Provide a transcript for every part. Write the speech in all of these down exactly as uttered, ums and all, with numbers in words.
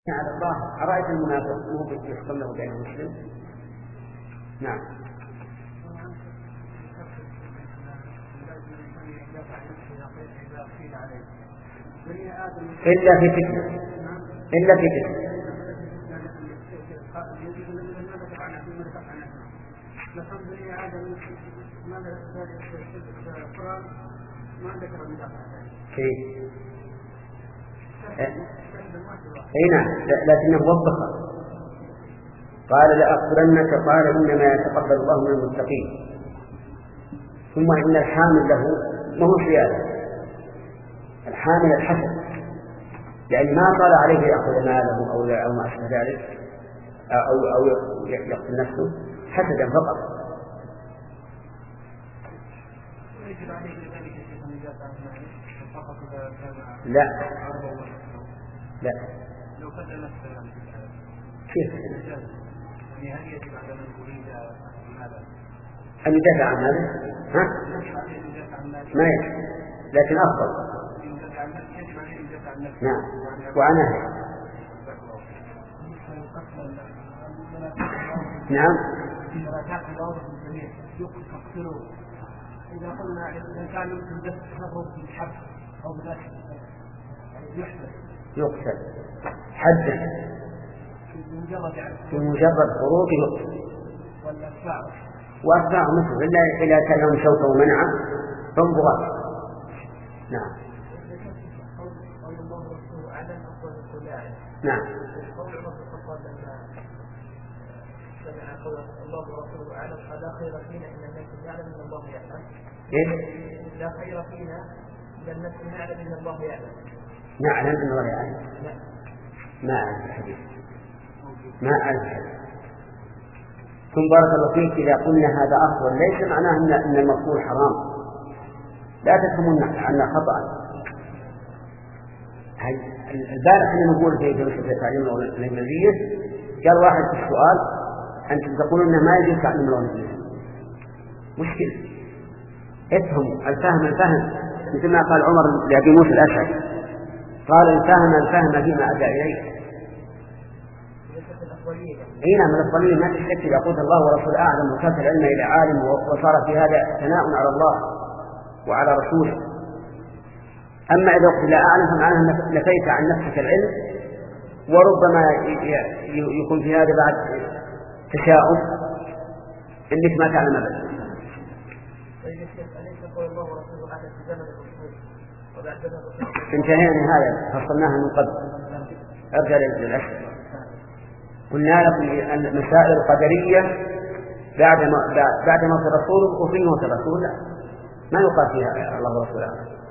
على الله أرأيت المنافق مو يحكم له بين المسلم. نعم. إلا في فتنة إلا في فتنة كيف؟ اي نعم، لكنه وبخ قال لأقتلنك، قال إنما يتقبل الله من المتقين. ثم إن الحامل له ما هو زيادة، الحامل الحسن، يعني ما قال عليه يأخذ ماله أو أو ما أشبه ذلك أو أو يقتل نفسه حسدا فقط. لا لا لو قتل نفسه كيف؟ يعني هل يجب على من يريد هذا أن يدافع عن هذا؟ ها؟ ما يجب، لكن أفضل. نعم، وعن أهله. نعم. إذا قلنا إذا كان يمكن بس تصرف في الحبس أو بالأكل يقتل حدا في مجرد خروج يقتل، وأتباعه مثل إلا إذا كان لهم شوكة ومنعه فهم بغاة. نعم نعم. الله ورسوله أعلم فلا خير فينا إن الناس يعلم إن الله يعلم. إيه؟ لا خير فينا إن الناس يعلم إن الله يعلم. نعلم إن الله يعلم. لا. ما أعرف الحديث. ما أعرف الحديث. ثم بارك الله فيك، إذا قلنا هذا أفضل ليس معناه أن المقبول حرام، لا تفهمون عنا خطأ. البارح أن نقول في جلسة تعليم الإنجليزية قال واحد في السؤال أنتم تقولون أنه ما يجب تعليم الإنجليزية. مشكلة. افهموا الفهم الفهم، مثل ما قال عمر لأبي موسى الأشعري، قال الفهم الفهم فيما أدى إليه. أي نعم، من الأفضلية ما تشتكي إذا قلت الله ورسوله أعلم وكانت العلم إلى عالم وصار في هذا ثناء على الله وعلى رسوله. أما إذا قلت لا أعلم فمعناها نفيت عن نفسك العلم، وربما يكون في هذا بعد تشاؤم إنك ما تعلم أبدا. انتهينا من هذا فصلناها من قبل. أرجع للأشياء. قلنا لكم المسائل القدرية بعد ما بعد موت الرسول وفي موت الرسول لا ما يقال فيها الله ورسوله.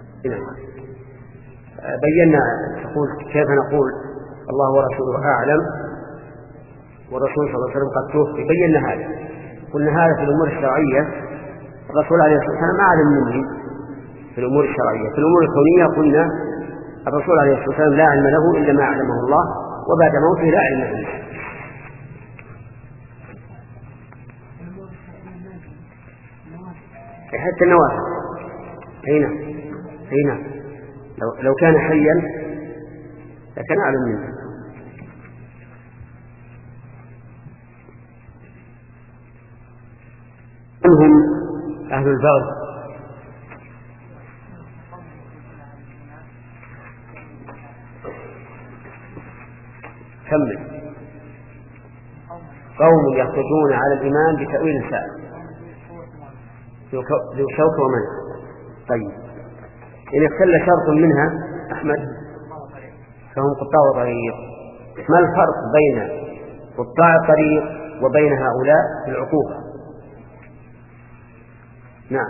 بينا تقول كيف نقول الله ورسوله أعلم والرسول صلى الله عليه وسلم قد توفي، بينا هذا. قلنا هذا في الأمور الشرعية الرسول عليه الصلاة والسلام ما أعلم منه في الأمور الشرعية. في الأمور الكونية قلنا الرسول عليه الصلاة والسلام لا علم له إلا ما علمه الله، وبعد موته لا علم له. حتى النوافل هنا هنا لو, لو كان حيا لكان أعلم منه. منهم أهل البغي كمل قوم يخرجون على الإمام بتأويل سائل ذو شوك ومنع. طيب إن اختل شرط منها أحمد فهم قطاع طريق. ما الفرق بين قطاع الطريق وبين هؤلاء في العقوبة؟ نعم.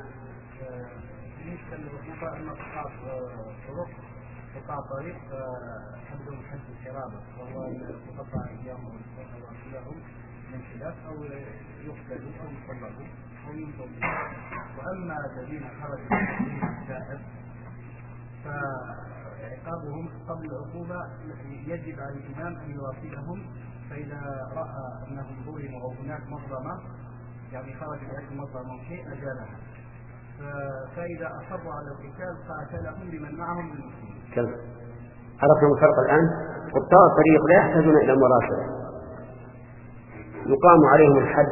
قطاع الطريق حدهم حد الحرابة، وهو يقطع أيامهم وأكلهم من خلاف أو يقتلوا أو يصلبوا أو ينطلقوا. وأما الذين خرجوا من السائر فعقابهم قبل العقوبة يجب على الإمام أن يواصلهم، فإذا رأى أنهم ظلموا أو هناك مظلمة يعني خرج بأكل مظلمة شيء أجالها، فإذا أصروا على القتال قاتلهم لمن معهم من المسلمين. عرفنا الفرق الآن. قطاع الطريق لا يحتاجون إلى مراسلة، يقام عليهم الحد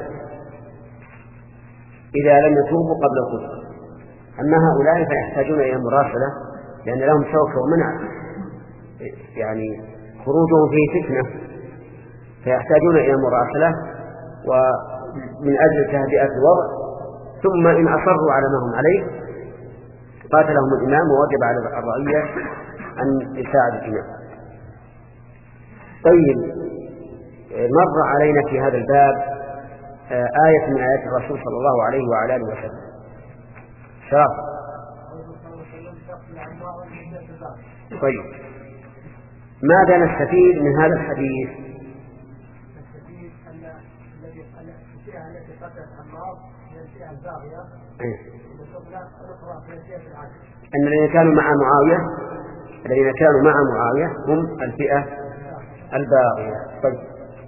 إذا لم يتوبوا قبل الخروج. أما هؤلاء فيحتاجون إلى مراسلة لأن لهم شوكة ومنع، يعني خروجهم فيه فتنة، فيحتاجون إلى مراسلة ومن أجل تهدئة الوضع. ثم إن أصروا على ما هم عليه قاتلهم الإمام ووجب على الرعية أن يساعد الإمام. طيب، مر علينا في هذا الباب آية من آيات الرسول صلى الله عليه وعلى آله وسلم. شرف. طيب، ماذا نستفيد من هذا الحديث؟ نستفيد أن الذي الفئة التي قتلت عمار هي الفئة الباغية، أن الذين كانوا مع معاوية الذين كانوا مع معاوية هم الفئة الباغية. طيب،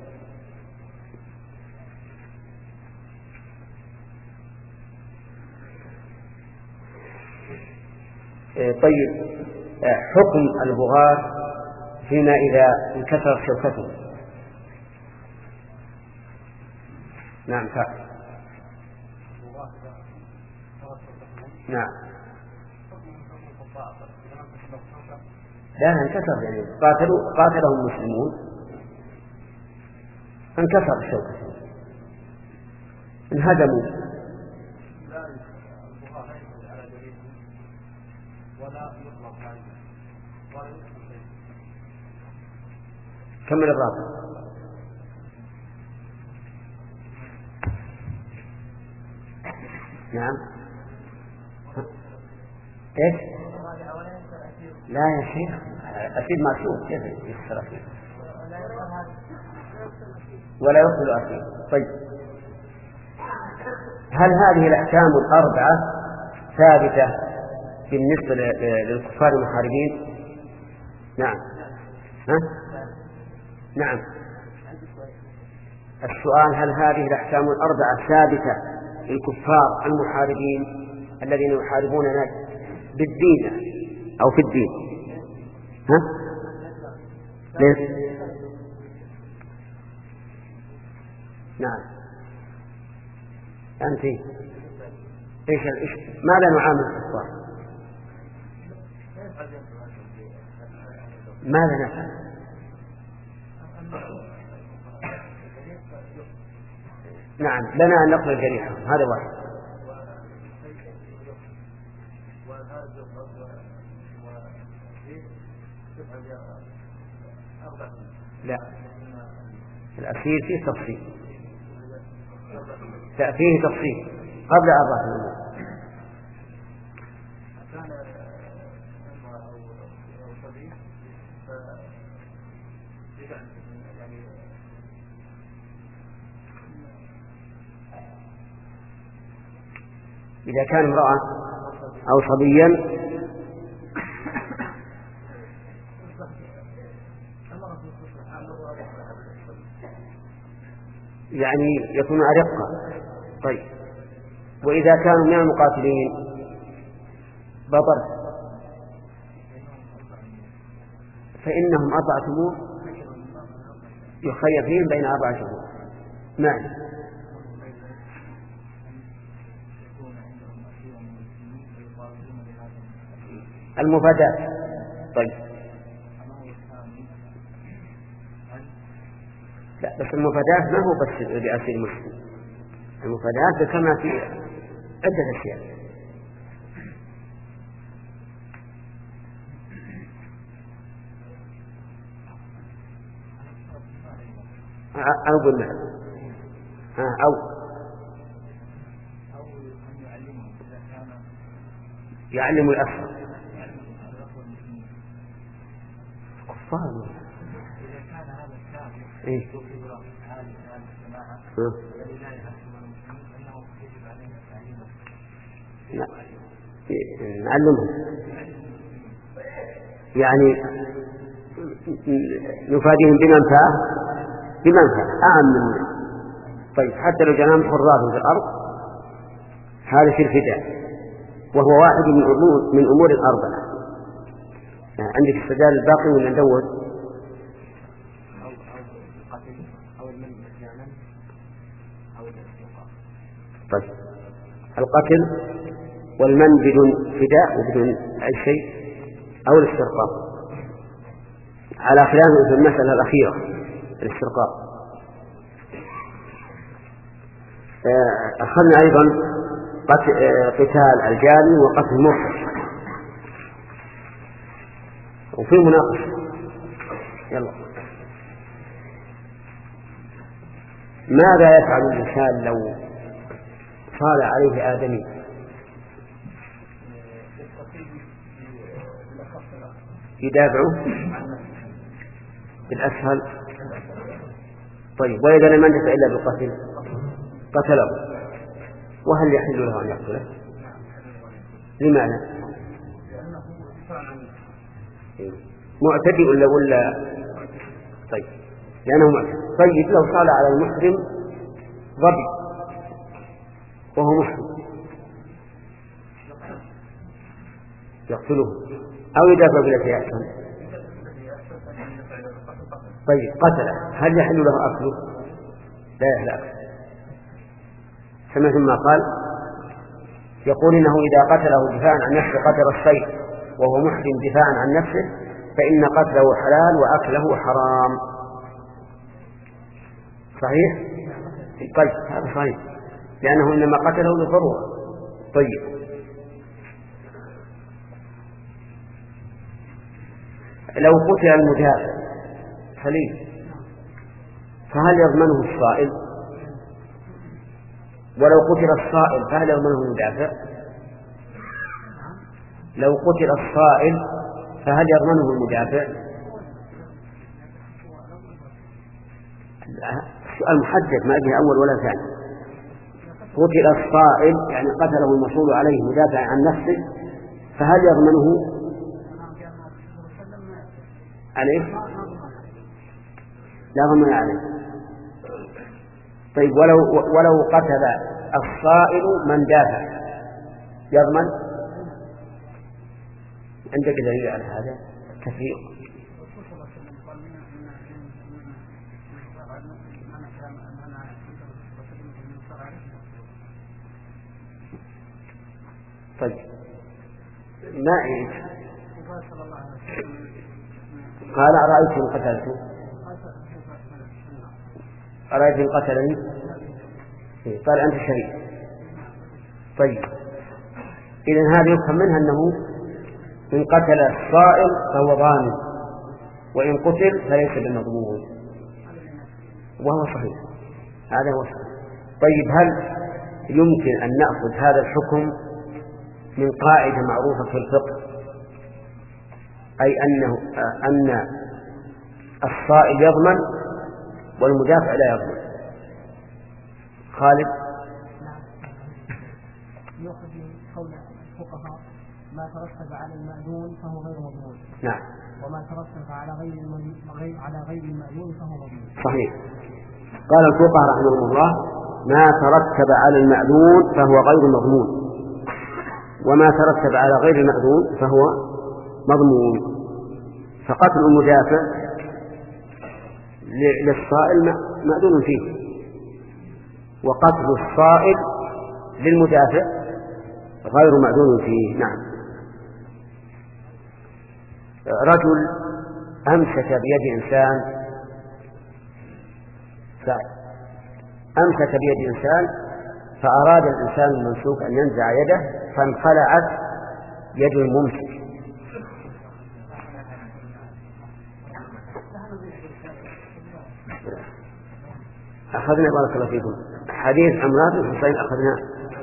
طيب، حكم البغاة فيما إذا انكسرت شوكته. نعم فعلا. نعم. لا انكسر، يعني قاتلوا قاتلهم المسلمون انكسر الشوكة، انهدموا. كمل الرابع. نعم. ايش؟ لا يا شيخ، أسير معصوم كيف يخسر أسير ولا يقتل أسير. طيب، هل هذه الأحكام الأربعة ثابتة بالنسبة للكفار المحاربين؟ نعم. ها؟ نعم. السؤال: هل هذه الأحكام الأربعة ثابتة للكفار المحاربين الذين يحاربوننا بالدين أو في الدين؟ ها؟ ليش؟ نعم. أنت إيش إيش ماذا نعامل الكفار؟ ماذا نفعل؟ نعم، لنا أن نقل جريحة، هذا واحد. لا، الأسير فيه تفصيل، لا فيه تفصيل قبل أربعة الأمور. إذا كان امرأة أو صبيا يعني يكون أرقة. طيب، وإذا كانوا من المقاتلين بطل فإنهم أربعة أمور يخير فيهم بين أربعة أمور. معنى المفادات. طيب، لا بس المفادات ما هو بس لأسير المسلم، المفادات كما في عدة أشياء. أو قلنا أو يعلم الأسرى كفار. إيه؟ لا، نعلمهم يعني نفاديهم بمنفعة بمنفعة أعم من. طيب، حتى لو جنام حراس في الأرض هذا في الفداء، وهو واحد من أمور من أمور الأربعة. عندك السجال الباقي ولا ندور؟ أو القتل أو المن مجانا أو الاستيقاظ. طيب القتل والمن بدون فداء وبدون أي شيء أو الاسترقاق، على خلاف في المسألة الأخيرة الاسترقاق. أخذنا أيضا قتال الجاني وقتل المرتد، وفي مناقشة. يلا، ماذا يفعل الإنسان لو صال عليه آدمي؟ يدافعه بالأسهل. طيب وإذا لم يندفع إلا بالقتل قتله، وهل يحل له أن يقتله؟ لماذا؟ معتدي ولا ولا طيب لأنه معتدي. طيب لو صال على المحرم ضبي وهو محرم يقتله أو يدافع بالتي أحسن؟ طيب قتله، هل يحل له أكله؟ لا يحل أكله. سمعت ما قال يقول إنه إذا قتله دفاعا عن نفسه قتل الصيد وهو محرم دفاعا عن نفسه فإن قتله حلال وأكله حرام. صحيح؟ طيب هذا صحيح، لأنه إنما قتله لضرورة. طيب لو قتل المدافع سليم فهل يضمنه الصائل؟ ولو قتل الصائل فهل يضمنه المدافع؟ لو قتل الصائل فهل يضمنه المدافع؟ السؤال محدد ما به أول ولا ثاني. قتل الصائل يعني قتله المصول عليه مدافع عن نفسه فهل يضمنه عليه؟ لا ضمن عليه. طيب ولو ولو قتل الصائل من دافع يضمن؟ عندك دليل على هذا كثير؟ طيب ما عيد قال أرأيت إن قتلته أرأيت إن قتلني قال أنت شهيد. طيب إذن هذا يفهم منها أنه إن قتل الصائل فهو ضامن وإن قتل فليس بالمضمون، وهو صحيح، هذا هو صحيح. طيب هل يمكن أن نأخذ هذا الحكم من قاعدة معروفة في الفقه، أي أنه أن الصائل يضمن والمدافع لا يضمن؟ خالد يأخذ من قول الفقهاء ما ترتب على المأذون فهو غير مضمون. نعم. وما ترتب على غير غير على غير المأذون فهو مضمون. صحيح. قال الفقهاء رحمهم الله ما ترتب على المأذون فهو غير مضمون، وما ترتب على غير المأذون فهو مضمون. فقتل المدافع للصائل مأذون فيه، وقتل الصائل للمدافع غير مأذون فيه. نعم. رجل أمسك بيد إنسان أمسك بيد إنسان فأراد الإنسان الممسوك أن ينزع يده فانخلعت يد الممسك. أخذنا بارك الله فيكم حديث عمران بن حسين أخذناه.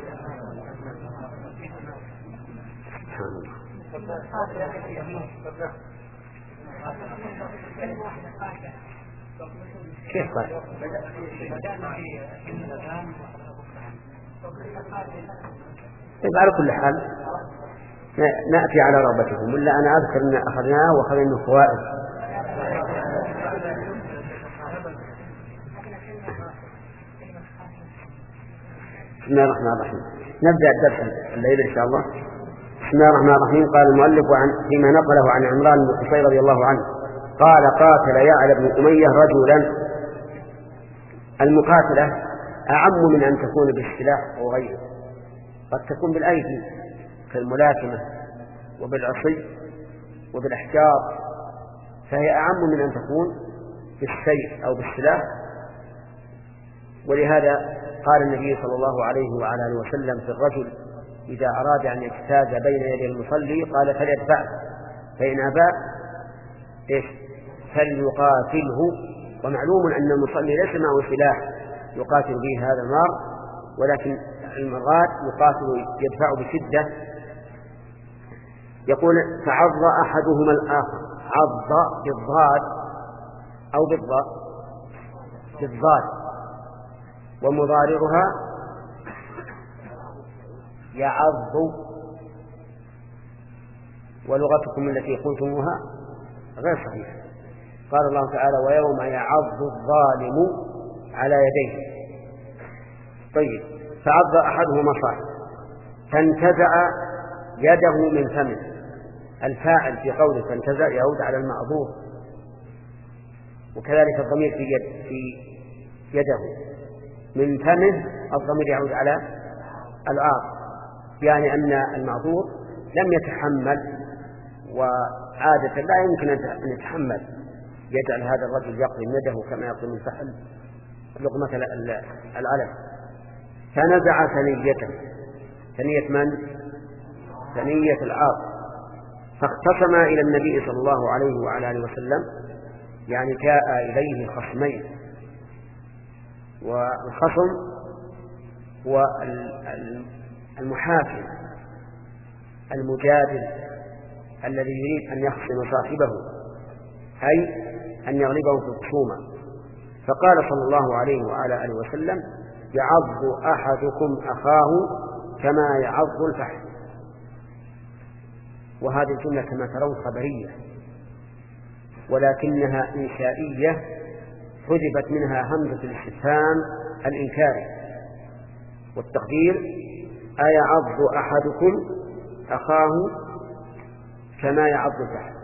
كيف قال؟ طيب على كل حال نأتي على رغبتكم، ولا أنا أذكر أن أخذناه وأخذنا منه فوائد. بسم الله الرحمن الرحيم. نبدأ الدرس الليلة إن شاء الله. بسم بسم الله الرحمن الرحيم. قال المؤلف عن فيما نقله عن عمران بن حصين رضي الله عنه قال قاتل يعلى بن أمية رجلا. المقاتلة أعم من أن تكون بالسلاح أو غيره، قد تكون بالأيدي كالملاكمة وبالعصي وبالأحجار، فهي أعم من أن تكون بالسيف أو بالسلاح. ولهذا قال النبي صلى الله عليه وعلى آله وسلم في الرجل إذا أراد أن يجتاز بين يدي المصلي قال فليدفعه، فإن أبى إيش فليقاتله. ومعلوم أن المصلي ليس معه سلاح يقاتل به هذا النار، ولكن المرات يقاتل يدفع بشدة. يقول فعض أحدهما الآخر، عض بالضاد أو بالضاء بالضاد، ومضاررها يعض. ولغتكم التي قلتموها غير صحيحة. قال الله تعالى ويوم يعض الظالم على يديه. طيب، فعض أحدهما صاحب فانتزع يده من فمه. الفاعل في قوله فانتزع يعود على المعضوب، وكذلك الضمير في, يد في يده من فمه، الضمير يعود على العاق، يعني أن المعضوب لم يتحمل، وعادة لا يمكن أن يتحمل يجعل هذا الرجل يقضي يده كما يقضي من فحل لقمة العلم. فنزع ثنيته، ثنية من؟ ثنية العاق. فاختصم إلى النبي صلى الله عليه وعلى آله وسلم، يعني جاء إليه خصمين. والخصم هو المحاكم المجادل الذي يريد أن يخصم صاحبه، أي أن يغلبه في الخصومة. فقال صلى الله عليه وعلى آله وسلم يعض أحدكم أخاه كما يعض الفحل. وهذه الجملة كما ترون خبرية، ولكنها إنشائية حذفت منها همزة الاستفهام الإنكاري، والتقدير أيعض أحدكم أخاه كما يعض الفحل.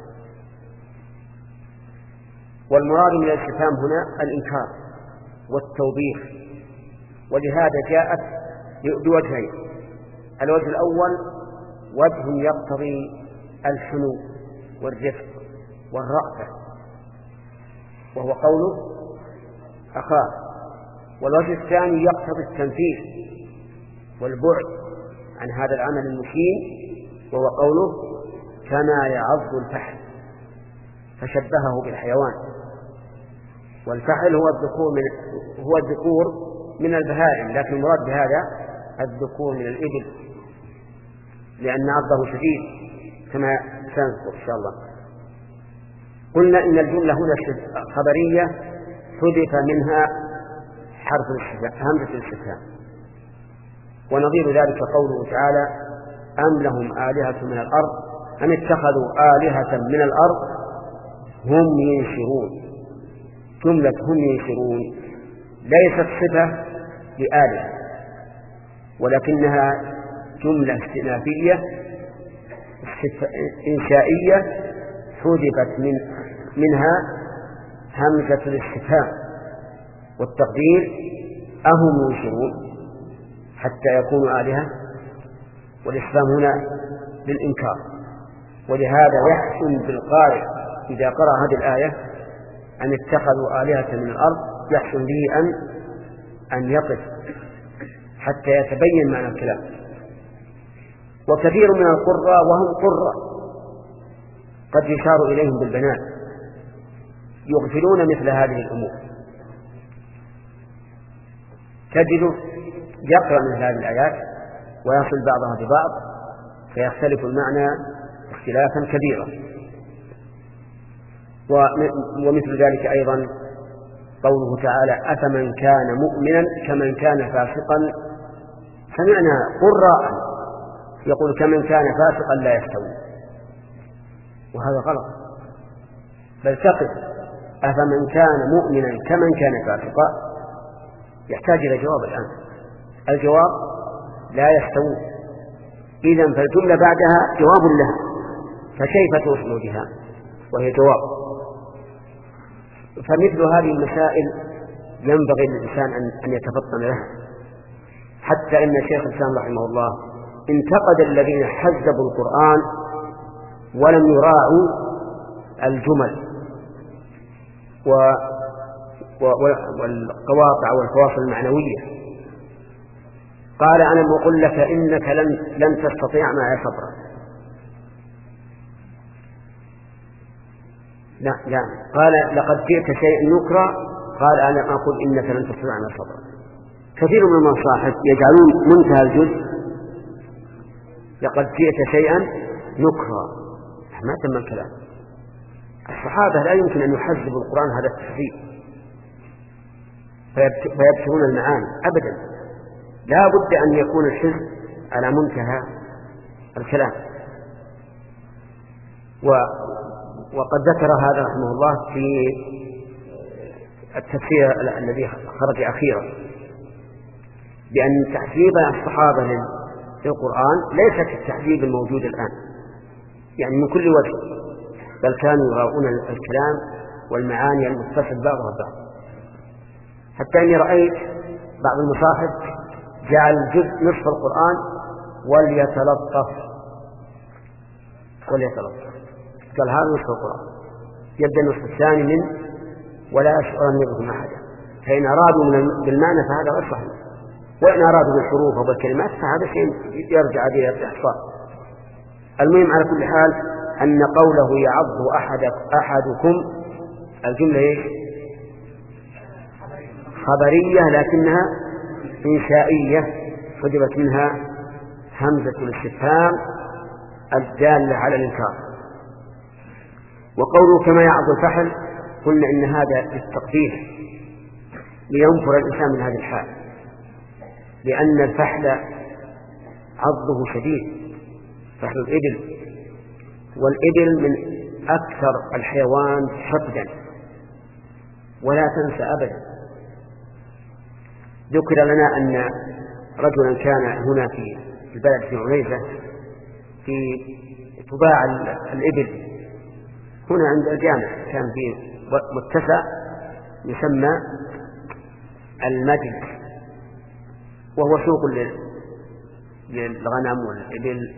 والمراد من الاستفهام هنا الإنكار والتوبيخ، ولهذا جاءت بوجهين. الوجه الأول وجه يقتضي الحنو والرفق والرأفة، وهو قوله أخاه. والوجه الثاني يقتضي التنفيذ والبعد عن هذا العمل المشين، وهو قوله كما يعض الفحل، فشبهه بالحيوان. والفحل هو الذكور من هو الذكور من البهائم، لكن المراد بهذا الذكور من الإبل، لأن عضه شديد كما سنذكر إن شاء الله. قلنا إن الجملة هنا خبرية حذف منها حرف الاستفهام همزة الاستفهام. ونظير ذلك قوله تعالى أم لهم آلهة من الأرض أم اتخذوا آلهة من الأرض هم ينشرون. جملة هم ينشرون ليست صفة لآلهة، ولكنها جملة استئنافية إنشائية حذفت من منها همزة الاستفهام، والتقدير أهم ينشرون حتى يكونوا آلهة، والإسلام هنا للإنكار. ولهذا يحسن بالقارئ إذا قرأ هذه الآية أن اتخذوا آلهة من الأرض، يحسن به أن أن يقف حتى يتبين معنى الكلام. وكثير من القراء وهم قراء قد يشار إليهم بالبنات يغفلون مثل هذه الأمور. تجد يقرأ مثل هذه الآيات ويصل بعضها ببعض فيختلف المعنى اختلافا كبيرا. ومثل ذلك أيضا قوله تعالى أفمن كان مؤمنا كمن كان فاسقا. سمعنا قراء يقول كمن كان فاسقا لا يستوي، وهذا غلط. بل تقف أفمن كان مؤمنا كمن كان فاسقا يحتاج إلى جواب الآن. الجواب لا يستوون، إذن فالجملة بعدها جواب لها، فكيف توصل بها وهي جواب؟ فمثل هذه المسائل ينبغي للإنسان أن يتفطن لها، حتى إن شيخ الإسلام رحمه الله انتقد الذين حذبوا القرآن ولم يراعوا الجمل و... و... والقواطع والفواصل المعنوية. قال أنا بقول لك إنك لن, لن تستطيع معي صبرا. لا لا قال لقد جئت شيئا نكرا، قال أنا أقول إنك لن تستطيع معي صبرا. كثير من المصاحف يجعلون منتهى الجزء لقد جئت شيئا نكرا، ما تم الكلام. الصحابة لا يمكن أن يحذبوا القرآن هذا التحذيب فيبتغون المعاني أبدا، لا بد أن يكون الحزب على منتهى الكلام. و... وقد ذكر هذا رحمه الله في التفسير الذي خرج أخيرا بأن تحذيب الصحابة للقرآن ليس كالتحذيب الموجود الآن، يعني من كل وجه، بل كانوا يراؤون الكلام والمعاني المتصل بعضها بعض، حتى أني رأيت بعض المصاحف جعل جزء نصف القرآن وليتلطف وليتلطف قال هذا نصف القرآن، يبدأ النصف الثاني منه ولا أشعر أن يبقى أحدا. فإن أرادوا بالمعنى فهذا غير صحيح، وإن أرادوا بالحروف وبالكلمات فهذا شيء يرجع إلى الإحصاء. المهم على كل حال أن قوله يعض أحد أحدكم الجملة إيش؟ خبرية لكنها إنشائية، حجبت منها همزة الاستفهام الدالة على الإنكار. وقوله كما يعض الفحل قلنا إن هذا التقبيح لينفر الإنسان من هذه الحال، لأن الفحل عضه شديد، فحل الإبل، والإبل من أكثر الحيوان حقدا، ولا تنسى أبدا. ذكر لنا أن رجلا كان هنا في البلد في عنيزة في تباع الإبل هنا عند الجامع، كان في متسع يسمى المجلس، وهو سوق للغنم والإبل،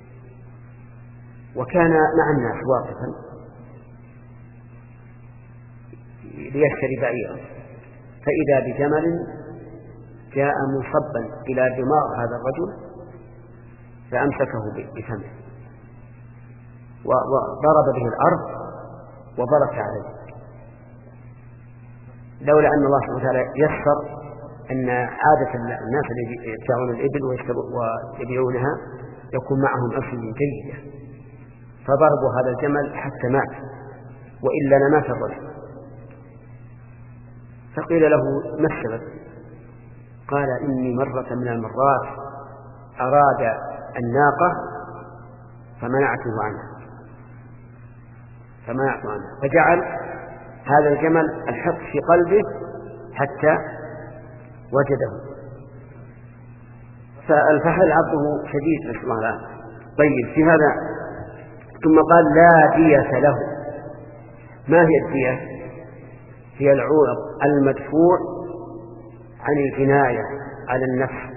وكان مع الناس واقفا ليشتري بعيرا، فإذا بجمل جاء مصبا إلى دماغ هذا الرجل فأمسكه بفمه وضرب به الأرض وبرك عليه، لولا أن الله سبحانه وتعالى يسر أن عادة الناس الذين يبتاعون الإبل ويبيعونها يكون معهم أسهم جيدة، فضربوا هذا الجمل حتى مات، وإلا لمات الرجل. فقيل له ما السبب؟ قال إني مرة من المرات أراد الناقة فمنعته عنها فمنعته عنها فجعل هذا الجمل الحق في قلبه حتى وجده. فالفحل عضه شديد نسأل الله العافية. طيب في هذا ثم قال لا دية له. ما هي الدية؟ هي العوض المدفوع عن الجناية على النفس،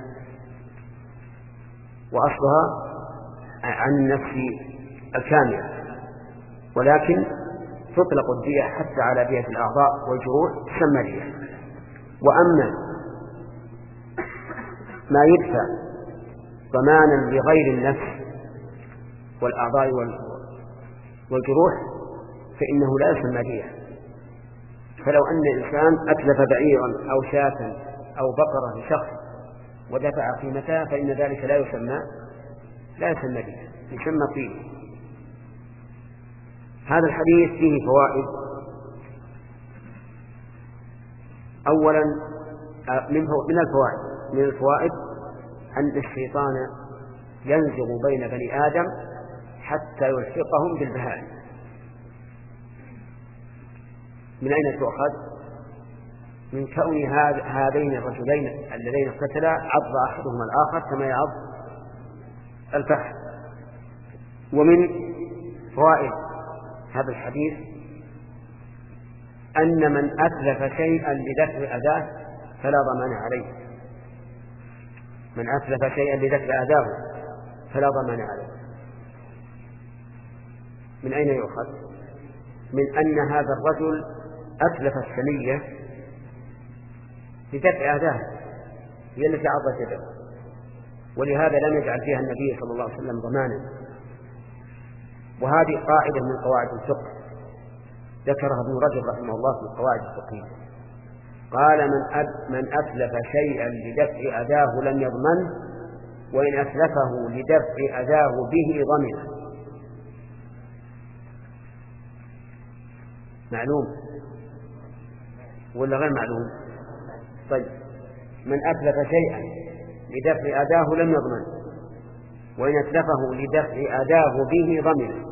وأصلها عن النفس الكاملة، ولكن تطلق الدية حتى على دية الأعضاء والجروح تسمى دية. وأما ما يدفع ضمانا لغير النفس والأعضاء والجروح فإنه لا يسمى دية. فلو أن إنسان أتلف بعيرا أو شاة أو بقرة لشخص ودفع قيمتها فإن ذلك لا يسمى لا يسمى دية، يسمى قيمة. هذا الحديث فيه فوائد. أولا من الفوائد من الفوائد أن الشيطان ينزغ بين بني آدم حتى يلحقهم بالبهائم. من أين تؤخذ؟ من كون هذين الرجلين اللذين اقتتلا عض أحدهما الآخر كما يعض الفحل. ومن فوائد هذا الحديث أن من أتلف شيئا لدفع أذاه فلا ضمان عليه. من أتلف شيئا لدفع أذاه فلا ضمان عليه. من أين يؤخذ؟ من أن هذا الرجل أتلف الثنية لدفع أذاه هي التي عضت يده، ولهذا لم يجعل فيها النبي صلى الله عليه وسلم ضمانا. وهذه قاعدة من قواعد الفقه ذكرها ابن رجب رحمه الله في القواعد الفقهية. قال من أب من أتلف شيئا لدفع أذاه لم يضمنه، وإن أتلفه لدفع أذاه به ضمنه. معلوم ولا غير معلوم؟ طيب، من أتلف شيئا لدفع أذاه لم يضمنه، وإن أتلفه لدفع أذاه به ضمنه.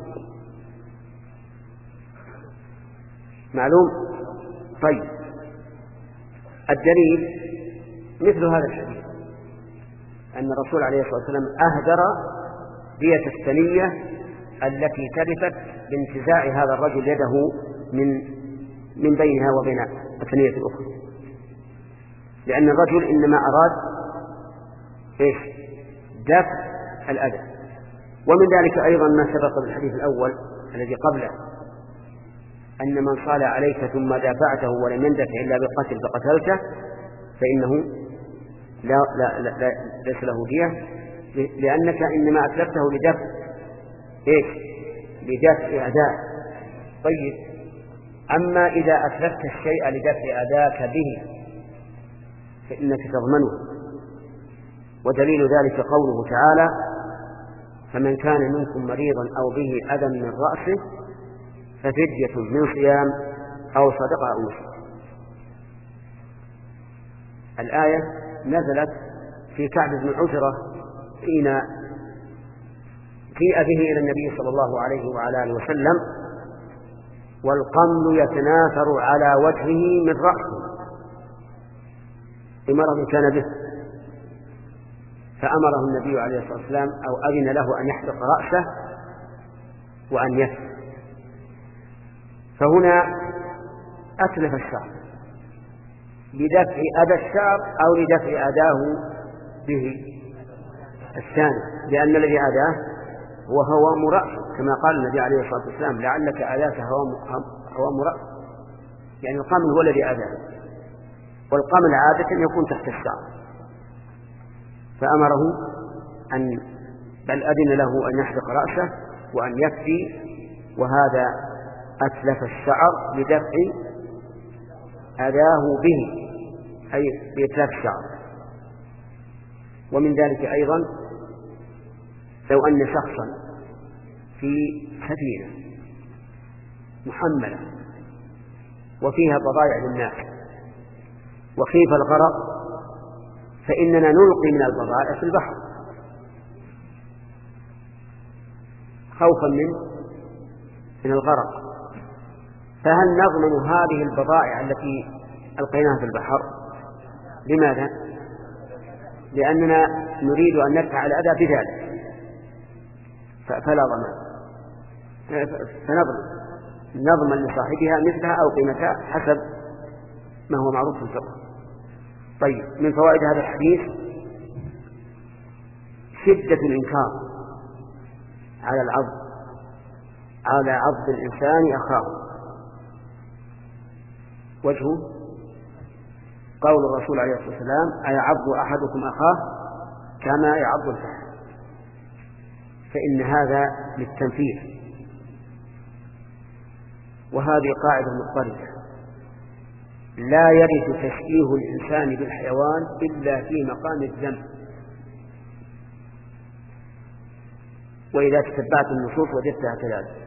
معلوم؟ طيب، الدليل مثل هذا الحديث أن الرسول عليه الصلاة والسلام أهدر دية الثنية التي تلفت بانتزاع هذا الرجل يده من من بينها وبين الثنية الأخرى، لأن الرجل إنما أراد إيش؟ دفع الأذى. ومن ذلك أيضا ما سبق بالحديث الأول الذي قبله أن من صال عليك ثم دافعته ولم يندفع إلا بالقتل فقتلته فإنه لا, لا, لا, لا ليس له دية، لأنك إنما أتلفته لدفع إيش؟ لدفع أذى. طيب، أما إذا أتلفت الشيء لدفع أذاك به فإنك تضمنه. ودليل ذلك قوله تعالى: فمن كان منكم مريضا أو به أذى من رأسه ففدية من صيام أو صدقة أو نسك. الآية نزلت في كعب بن عجرة حين جيء به إلى النبي صلى الله عليه وعلى آله وسلم والقمل يتناثر على وجهه من رأسه بمرض كان به، فأمره النبي عليه الصلاة والسلام أو أذن له أن يحلق رأسه وأن يفعل. فهنا أتلف الشعر لدفع أذى الشعر أو لدفع أذاه به الثاني، لأن الذي أذاه هو هوام رأسه كما قال النبي عليه الصلاة والسلام: لعلك أذاك هوام رأسه، يعني القمل هو الذي أذاه، والقمل عادة يكون تحت الشعر. فأمره أن بل أذن له أن يحلق رأسه وأن يكفي، وهذا أتلف الشعر لدفع أذاه به، أي بإتلاف الشعر. ومن ذلك أيضا لو أن شخصا في سفينة محملة وفيها بضائع للناس وخيف الغرق، فإننا نلقي من البضائع في البحر خوفا من من الغرق. فهل نضمن هذه البضائع التي ألقيناها في البحر؟ لماذا؟ لأننا نريد أن ندفع الأذى بذلك، فلا ضمان. فنضمن نضمن لصاحبها مثلها أو قيمتها حسب ما هو معروف في الفقه. طيب، من فوائد هذا الحديث شدة الإنكار على العض على عض الإنسان أخاه. وجهه قول الرسول عليه الصلاة والسلام: أيعض أحدكم أخاه كما يعض الفحل؟ فإن هذا للتنفير، وهذه قاعدة مضطردة: لا يرد تشبيه الإنسان بالحيوان إلا في مقام الذنب. وإذا تتبعت النصوص وجدتها كذلك.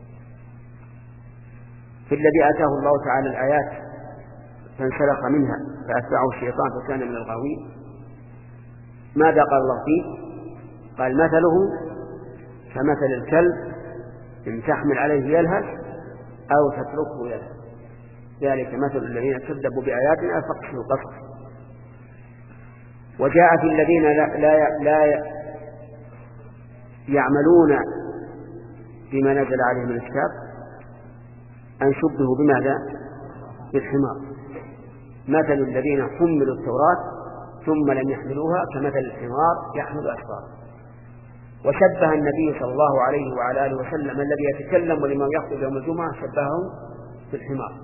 في الذي آتاه الله تعالى الآيات فانسلخ منها فأتبعه الشيطان فكان من الغاوين، ماذا قال الله فيه؟ قال: مثله كمثل الكلب إن تحمل عليه يلهث أو تتركه يلهث، ذلك مثل الذين كذبوا بآياتنا فاقصص القصص. وجاء في الذين لا, لا, لا يعملون بما نزل عليهم من الكتاب أن شبهوا بماذا؟ بالحمار. مثل الذين حملوا التوراة ثم لم يحملوها كمثل الحمار يحمل أسفارا. وشبه النبي صلى الله عليه وعلى آله وسلم الذي يتكلم ولما يخطب يوم الجمعة شبهه بالحمار.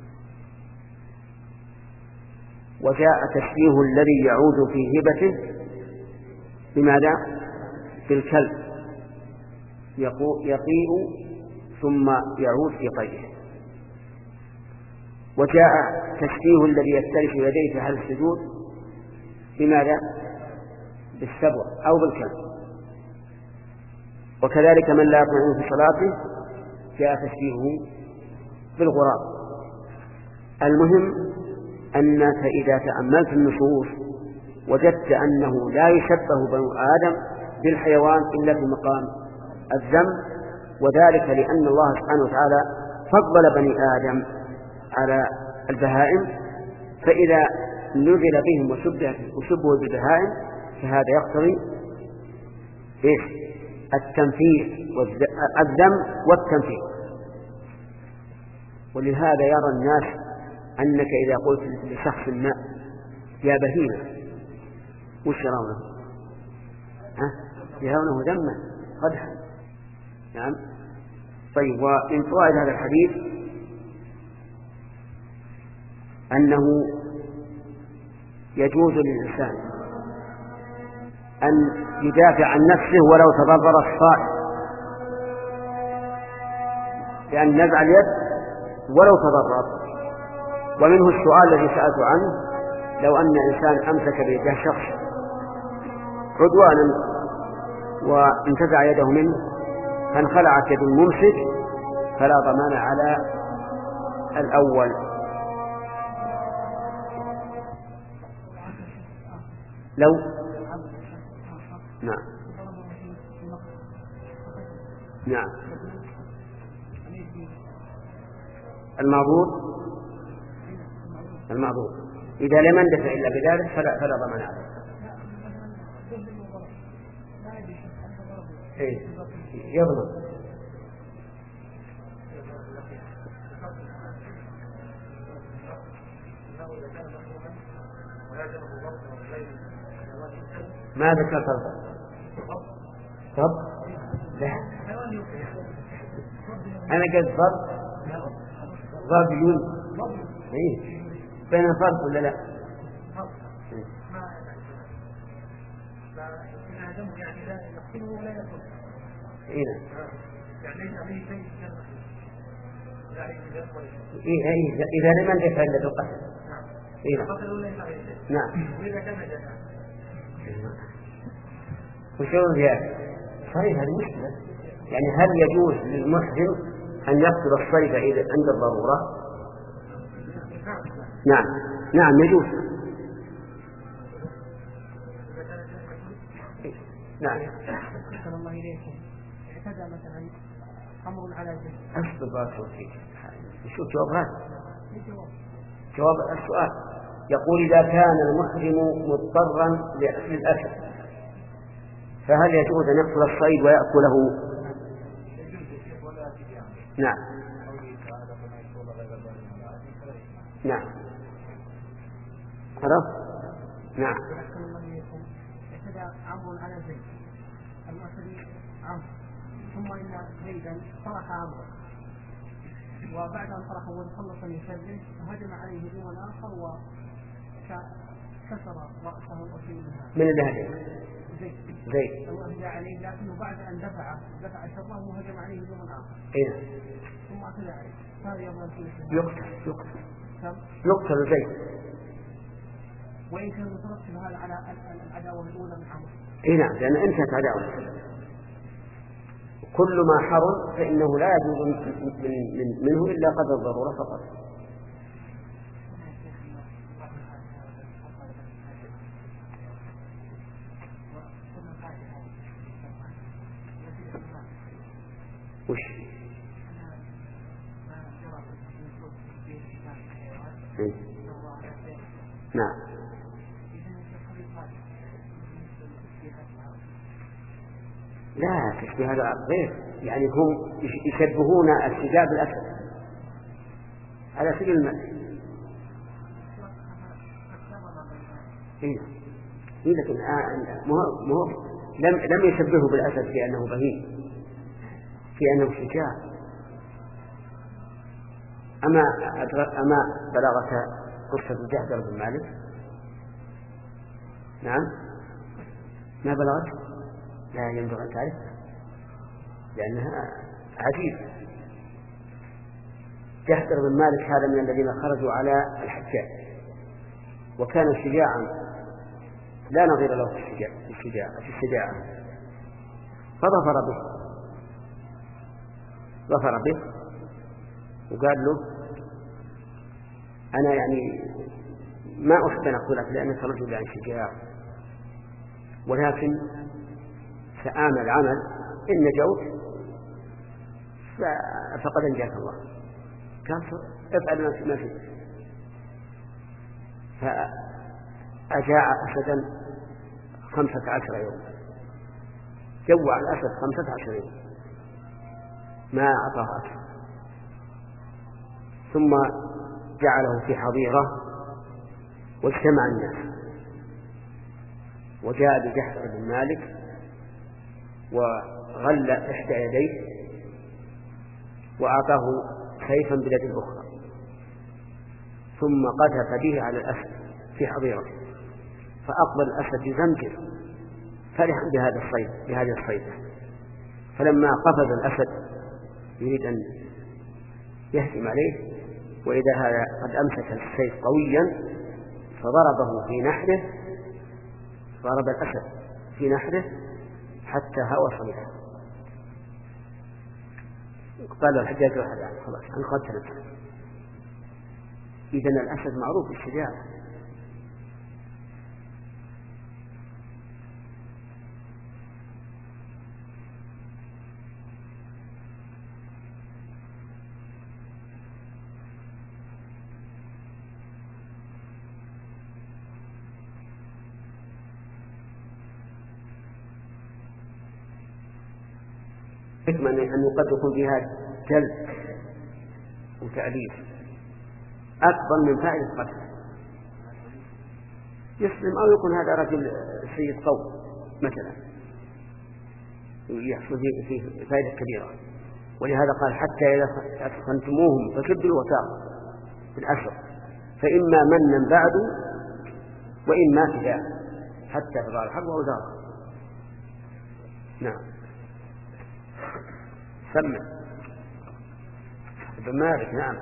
وجاء تشبيه الذي يعود في هبته بماذا؟ بالكلب يقيء ثم يعود في قيده. وجاء تشبيه الذي يفترش يديه في حال السجود بماذا؟ بالسبع أو بالكلب. وكذلك من لا يطمئن في صلاته جاء تشبيهه بالغراب. المهم أنك إذا تأملت النصوص وجدت أنه لا يشبه بنو آدم بالحيوان إلا في مقام الذم، وذلك لأن الله سبحانه وتعالى فضل بني آدم على البهائم، فإذا نزل بهم وشبهوا بالبهائم فهذا يقتضي إيش؟ التنفير والذم والتنفير. ولهذا يرى الناس أنك إذا قلت لشخص ما يا بهيمة وش يرونه؟ ها؟ يرونه ذما قدحا. نعم. طيب، ومن فوائد هذا الحديث أنه يجوز للإنسان أن يدافع عن نفسه ولو تضرر الصائم، لأن نزع اليد ولو تضرر. ومنه السؤال الذي سألت عنه: لو أن إنسان أمسك بيده شخص عدوانا وانتزع يده منه فانخلعت يد الممسك فلا ضمان على الأول. لو نعم نعم المعذور المعذور إذا لم يندفع إلا بذلك فلا, فلا ضمان عليه. إيه؟ يضمن. ما ذكرت الضرب؟ ضرب؟ لا، أنا قلت ضرب ضرب يون. إيه؟ بين الفرق ولا لا؟ إيه إيه إذا لم يندفع إلا بالقتل. إيه نعم. وشو زيادة؟ صحيح هذه مشكلة. يعني هل يجوز للمحرم أن يقتل الصيد إذا عند الضرورة؟ نعم نعم يجوز. نعم. أحسن الله إليكم. اعتدى مثلا أمر على الجسد. أصل بارك فيك. شو جواب هذا؟ جواب السؤال يقول: إذا كان المحرم مضطرا لأكل الأكل فهل يجوز أن يقتل الصيد ويأكله؟ نعم نعم عرفت؟ نعم. اعتدى عمرو على زيد، المعتدي عمرو، ثم إن زيدا طرح عمرو، وبعد أن طرحه وتخلص من شره فهجم عليه هجوما آخر وكسر رأسه وشيبها. من اللي هجم؟ زيد. زيد. الله عليه، لكنه بعد أن دفع دفع شره وهجم عليه هجوما آخر. إيه. ثم اعتدى عليه. هذا يظهر فيه. يقتل يقتل. يقتل زيد. وإن كان مترتب هذا على العداوة الأولى من عمرو. إيه نعم، لأن انتهت عداوة. كل ما حرم فإنه لا يجوز من من منه إلا قدر الضرورة فقط. وش؟ إيه؟ نعم. لا تشبه هذا غير، يعني هم يشبهون الشجاع بالأسد على سبيل المثل. إيه؟ إيه لكن مو مو لم لم يشبهه بالأسد في أنه بهيم، في أنه شجاع. أما أما بلغت قصة جحدر بن مالك؟ نعم ما بلغت، لا ينبغي أن تعرفها لأنها عجيبة. جحدر بن مالك هذا من الذين خرجوا على الحجاج، وكان شجاعا لا نظير له في الشجاعة في الشجاعة, في الشجاعة. فظفر به ظفر به وقال له أنا يعني ما أحب أن أقول لك لأنك رجل عن شجاع، ولكن سآمل عمل إن نجوت فقد أنجاك الله. قال افعل ما فيك. فأجاع أسدا خمسة عشر يوم، جوع الأسد خمسة عشر يوم ما أعطاه أكل، ثم جعله في حظيرة واجتمع الناس، وجاء بجحدر بن مالك وغل إحدى يديه وأعطاه سيفا بيد الأخرى، ثم قذف به على الأسد في حظيرة، فأقبل الأسد يزمجر فرحا بهذا الصيد بهذه الصيدة. فلما قفز الأسد يريد أن يهجم عليه، وإذا هذا قد أمسك السيف قويا فضربه في نحره، ضرب الأسد في نحره حتى هوى صلبه. قال الحجاج هذا خلاص أنا قتلت. إذن الأسد معروف بالشجاعة. حكمة أن قد يكون فيها جلب وتأليف أكبر من فائدة القتل. يسلم أو يكون هذا رجل سيد قوم مثلا يحصل فيه فائدة كبيرة. ولهذا قال حتى إذا أثخنتموهم فشدوا الوثاق في الأسر، فإما منا بعد وإما فداء حتى تضع الحرب وأوزارها. نعم سمع ابن مالك. نعم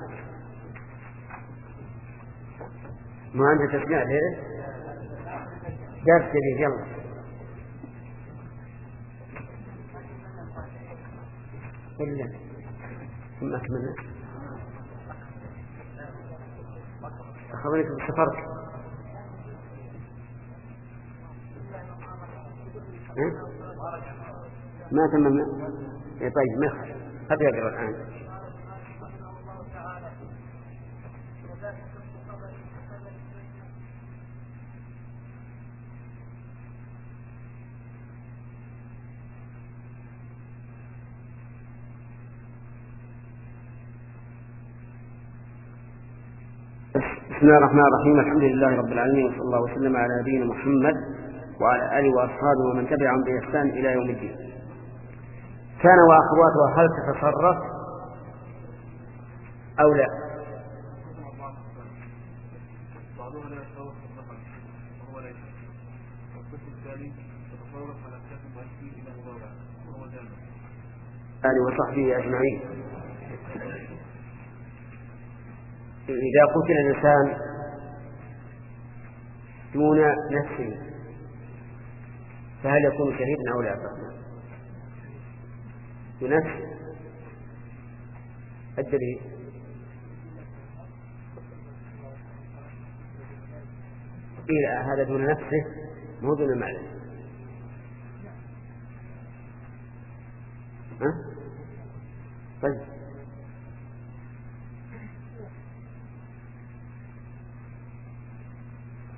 ما أنت تسمع ليه درس لي يلا إلا ثم أكملنا أخبرك بسفرك ما تممنا. طيب ما قد يقرأ الآن. بسم الله الرحمن الرحيم. الحمد لله رب العالمين، وصلى الله وسلم على نبينا محمد وعلى آله وأصحابه ومن تبعهم بإحسان إلى يوم الدين. كان وأخواتها هل تتصرف أو لا؟ بعضها لا يتصرف مطلقا وهو لا يتصرف، والقسم الثاني تتصرف على أساس مؤدي إلى مضارع وهو جامع. آله وصحبه أجمعين. إذا قتل الإنسان دون نفسه فهل يكون شهيدا أو لا؟ بنفسه الدليل قيل هذا دون نفسه مو دون المعنى. ها؟ طيب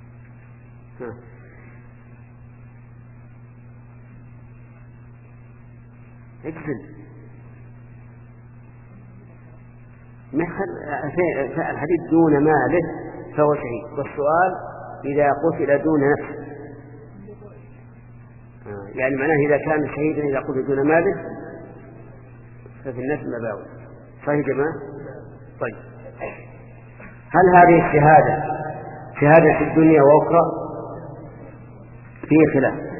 ها. اقفل. الحديث دون ماله فهو شهيد، والسؤال إذا قتل دون نفسه، يعني معناه إذا كان شهيدا إذا قتل دون ماله ففي النفس مباوي. صحيح يا جماعة؟ طيب، هل هذه الشهادة شهادة في الدنيا وأخرى؟ فيه خلاف.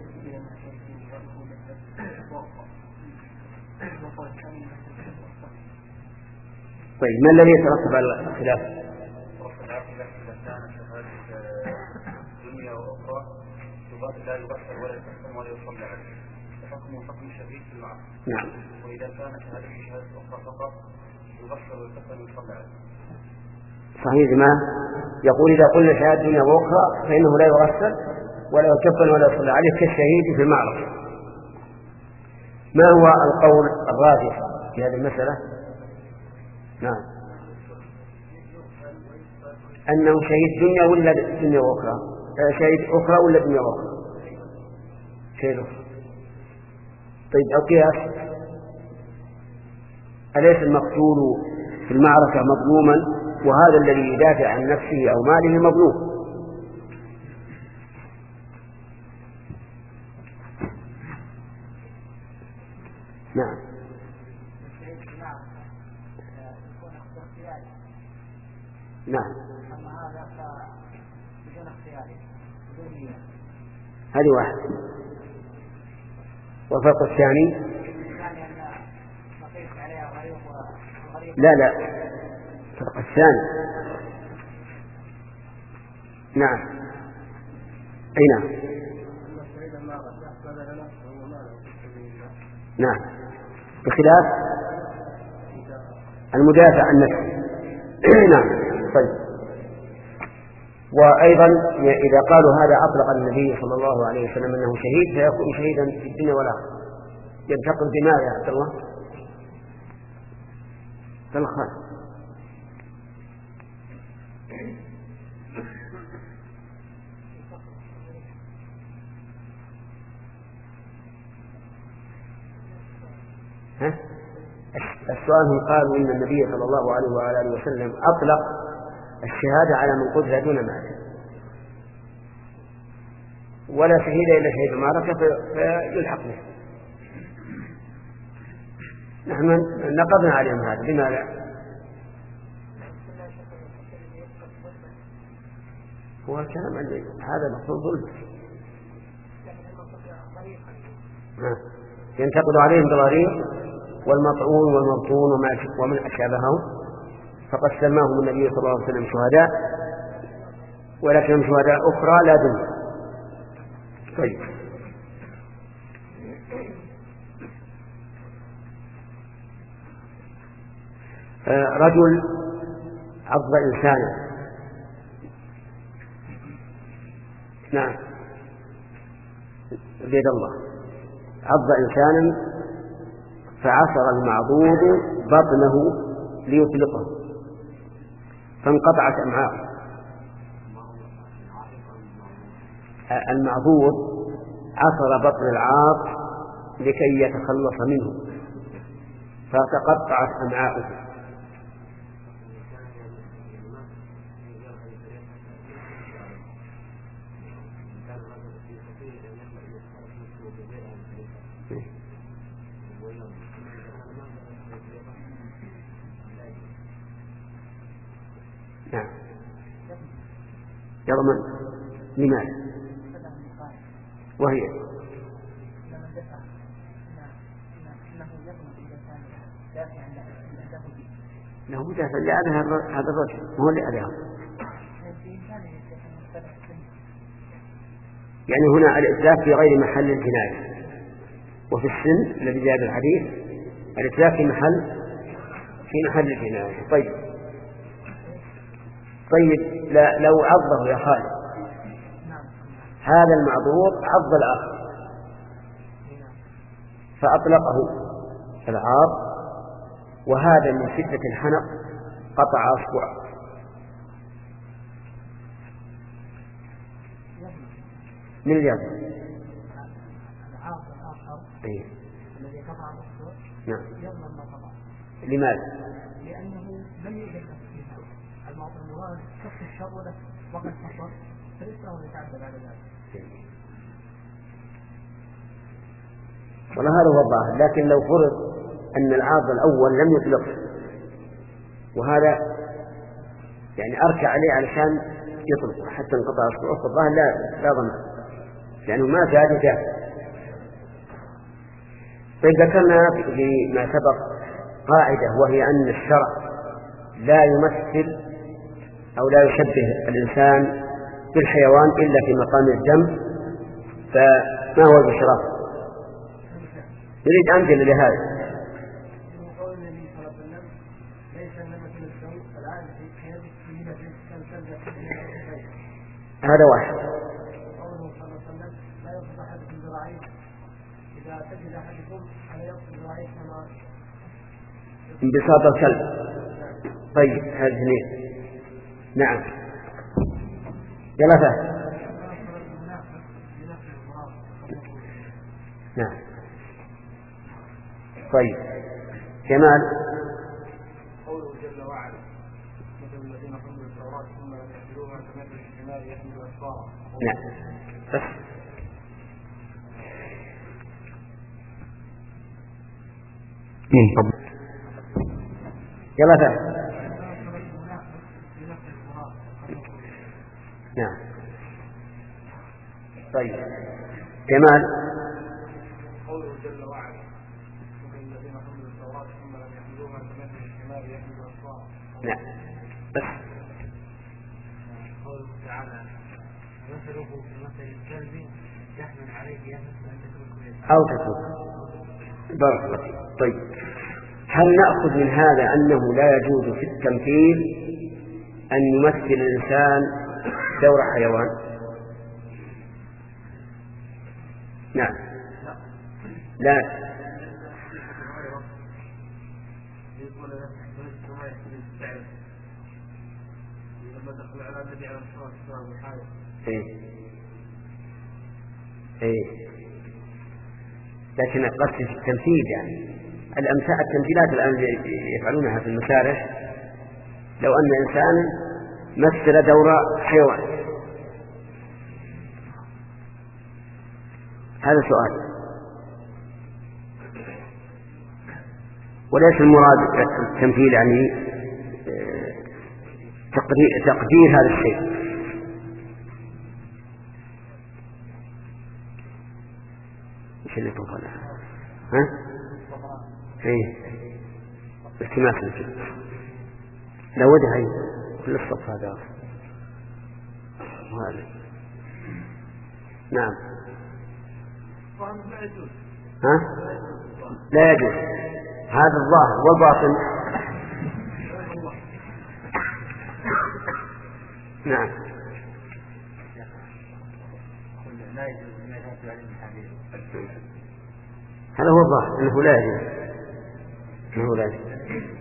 طيب، ما الذي يترتب على الخلاف؟ إذا كان شهادة دنيا وأخرى لا يبشر ولا يتحكم ولا يصلى عليه فحكمه حكم شهيد في المعصية. نعم. وإذا كانت شهادة شهادة أخرى فقط يبشر ويتحكم ويصلى عليه. صحيح ما يقول إذا قلنا شهادة دنيا وأخرى فإنه لا يغسل ولا يكفن ولا يصلى عليه كالشهيد في المعركة. ما هو القول الراجح في هذه المسألة؟ نعم، أنه شهيد دنيا ولا دنيا وأخرى؟ شهيد أخرى ولا دنيا وأخرى؟ شهيد أخرى. طيب، القياس، أليس المقتول في المعركة مظلوما وهذا الذي يدافع عن نفسه أو ماله مظلوم؟ نعم. نعم، هذه واحد. وفوق الثاني لا لا فوق الثاني. نعم، أي نعم. نعم، بخلاف المدافع عن نفسه. نعم. طيب، وأيضا إذا قالوا هذا أطلق النبي صلى الله عليه وسلم أنه شهيد فيكون شهيدا في الدنيا والآخرة. ينتقل بماذا يا عبد الله؟ بالخير. ها؟ السؤال هم قالوا إن النبي صلى الله عليه وعلى آله وسلم أطلق الشهادة على من قتل دون ماله، ولا شهيد إلا شهيد المعركة فيلحق به. نحن نقضنا عليهم هذا. لماذا؟ هو الكلام عن هذا مقصود ظلم، ينتقد عليهم ضرارين والمطعون والمبطون ومن أشابههم، فقد سماهم النبي صلى الله عليه وسلم شهداء، ولكنهم شهداء أخرى لا دنيا. طيب، آه رجل عض إنسانا. نعم، بيد الله عض إنسانا فعصر المعضوض بطنه ليطلقه فانقطعت أمعاءه. المعضوض عصر بطن العاق لكي يتخلص منه فتقطعت أمعاؤه. نعم، يضمن. لماذا؟ وهي له مدافع لأذى هذا الرجل هو اللي أذاه. يعني هنا الإتلاف في غير محل الجناية، وفي السن الذي جاء بالحديث الإتلاف في محل في محل الجناية. طيب طيب لا لو عضه يا خالد، هذا المعضوض عض الآخر فأطلقه العاض، وهذا من شدة الحنق قطع أصبعه. من اليد الذي قطع الأسبوع نعم. يضمن ما قطع. لماذا؟ لأنه لم يوجد المراد شخص الشر ولا وقت حصل فليس له يتعدى بعد ذلك. والله هذا هو الظاهر، لكن لو فرض أن العارض الأول لم يطلق وهذا يعني أركع عليه علشان يطلق حتى انقطع أسبوعه، فالظاهر لا لا ضمان لأنه ما زاد وجاء. طيب ذكرنا فيما سبق قاعدة وهي أن الشرع لا يمثل أو لا يشبه الإنسان بالحيوان إلا في مقام الجمع، فما هو الإشراف؟ نريد أمثلة لهذا. هذا واحد. انبساط الكلب. طيب هذه اثنين. نعم. يلا فهد. نعم. طيب كمال. قوله جل وعلا مثل الذين حملوا التوراة ثم لم يحملوها كمثل الحمار يحمل أسفارا. نعم بس. يلا فهد. نعم. طيب كمال. قوله جل وعلا مثل الذين حملوا التوراة ثم لم يحملوها كمثل الحمار يحمل أسفارا. نعم بس. قوله تعالى مثله كمثل الكلب يحمل عليه يمثل أن تتركه أو تترك. بارك الله فيك. طيب هل نأخذ من هذا أنه لا يجوز في التمثيل أن يمثل الإنسان دور حيوان؟ نعم. لا. لما دخل على النبي عليه الصلاة والسلام الحارث. إيه. إيه. لكن القصد في التمثيل يعني الأمثال التمثيلات الآن يفعلونها في المسارح، لو أن إنسان مثل دور حيوان. هذا سؤال. وليس المراد التمثيل يعني تقدير, تقدير هذا الشيء. ايش اللي تقول؟ ها؟ ايه التماس الجد لا ودها كل الصف هذا وهذا. نعم. ها؟ لا يجوز. هذا الظاهر والباطن. نعم. هذا هو الظاهر أنه لا يجوز. أنه لا يجوز.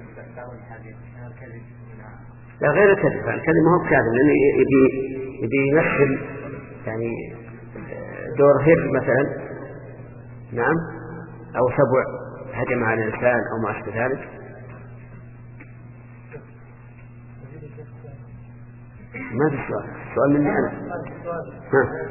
لا غير الكذب. الكذب ما هو كاذب لأنه يبي يبي يمثل يعني دور هر مثلا. نعم. أو سبع هجم على الإنسان أو ما أشبه ذلك. ما في سؤال. السؤال مني أنا. ها.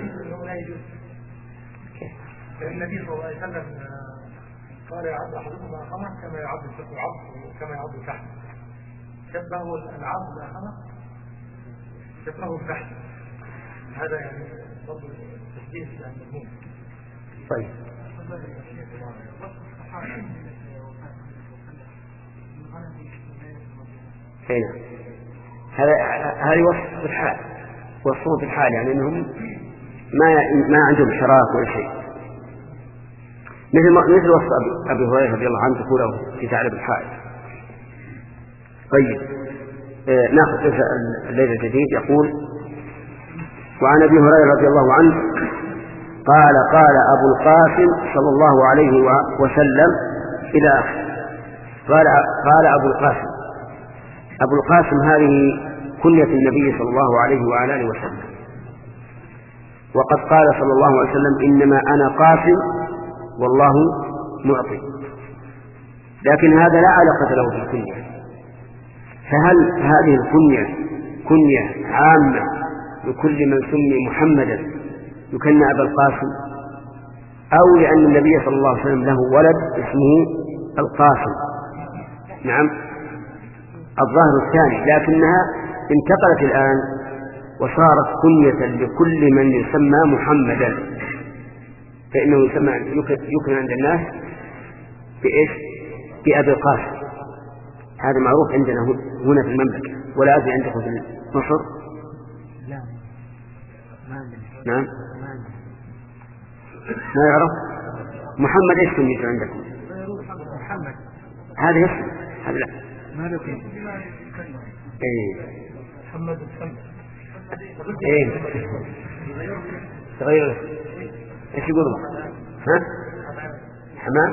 النبي صلى الله عليه وسلم قال يعض أحدكم الخمر كما يعض الفقه العض وكما يعض الفحم. شبهه العض بالخمر شبهه الفحم. هذا يعني برضه تشبيه المذموم. طيب. هنا هذا هذا وصف الحال وصف الحال يعني انهم ما ما عندهم شراك ولا شيء مثل مثل وصف ابي هريره رضي الله عنه تقوله في ثعلب الحائط. طيب آه ناخذ الليل الجديد. يقول وعن ابي هريره رضي الله عنه قال قال ابو القاسم صلى الله عليه وسلم الى اخره. قال قال ابو القاسم. ابو القاسم هذه كنية النبي صلى الله عليه وعلى اله وسلم. وقد قال صلى الله عليه وسلم إنما أنا قاسم والله معطي، لكن هذا لا علاقة له بالكنية. فهل هذه الكنية كنية عامة لكل من سمي محمدا يكنى أبا القاسم، أو لأن النبي صلى الله عليه وسلم له ولد اسمه القاسم؟ نعم، الظاهر الثاني، لكنها انتقلت الآن وصارت كنية لكل من يسمى محمدا، فإنه يسمى يكن عند الناس بإيش؟ بأبي القاسم. هذا معروف عندنا هنا في المملكة، ولا أدري عندكم في مصر؟ لا ما عندنا. نعم ما يعرف. محمد ايش كنيته عندكم؟ محمد هذا اسم، هذا لا ما له كنية. ايه محمد محمد ايه تغير ايش يقولوا؟ ها حمام؟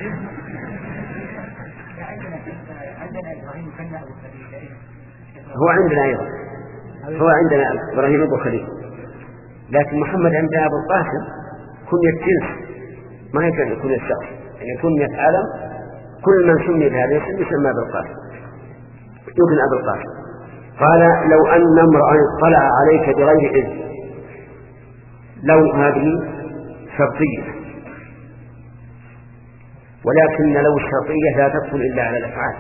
هو عندنا ايضا، هو عندنا ابراهيم ابو خليل، لكن محمد عندنا ابو القاسم كنية جنس، ما هي كنية شخص، يعني كنية علم، كل من سمي بهذا الاسم يسمى ابو القاسم، يمكن ابو القاسم. قال لو ان امرأ اطلع عليك بغير اذن، لو هذه شرطية، ولكن لو الشرطية لا تدخل الا على الافعال،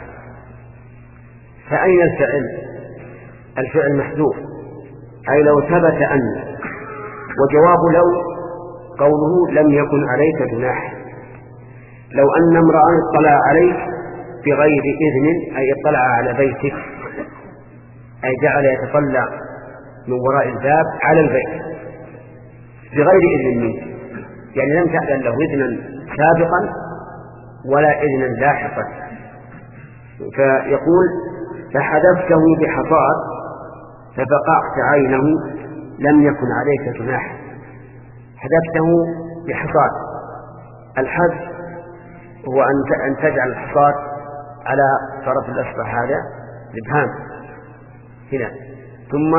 فأين الفعل؟ الفعل محذوف، أي لو ثبت أن، وجواب لو قوله لم يكن عليك جناح. لو أن امرأ اطلع عليك بغير إذن، أي اطلع على بيتك، أي جعل يتطلع من وراء الباب على البيت بغير إذن منك، يعني لم تعلن له إذنا سابقا ولا إذنا لاحقا. فيقول فحذفته بحصاد ففقعت عينه لم يكن عليك جناح. حذفته بحصاد، الحذف هو أن تجعل الحصاد على طرف الأصبع هذا الإبهام هنا، ثم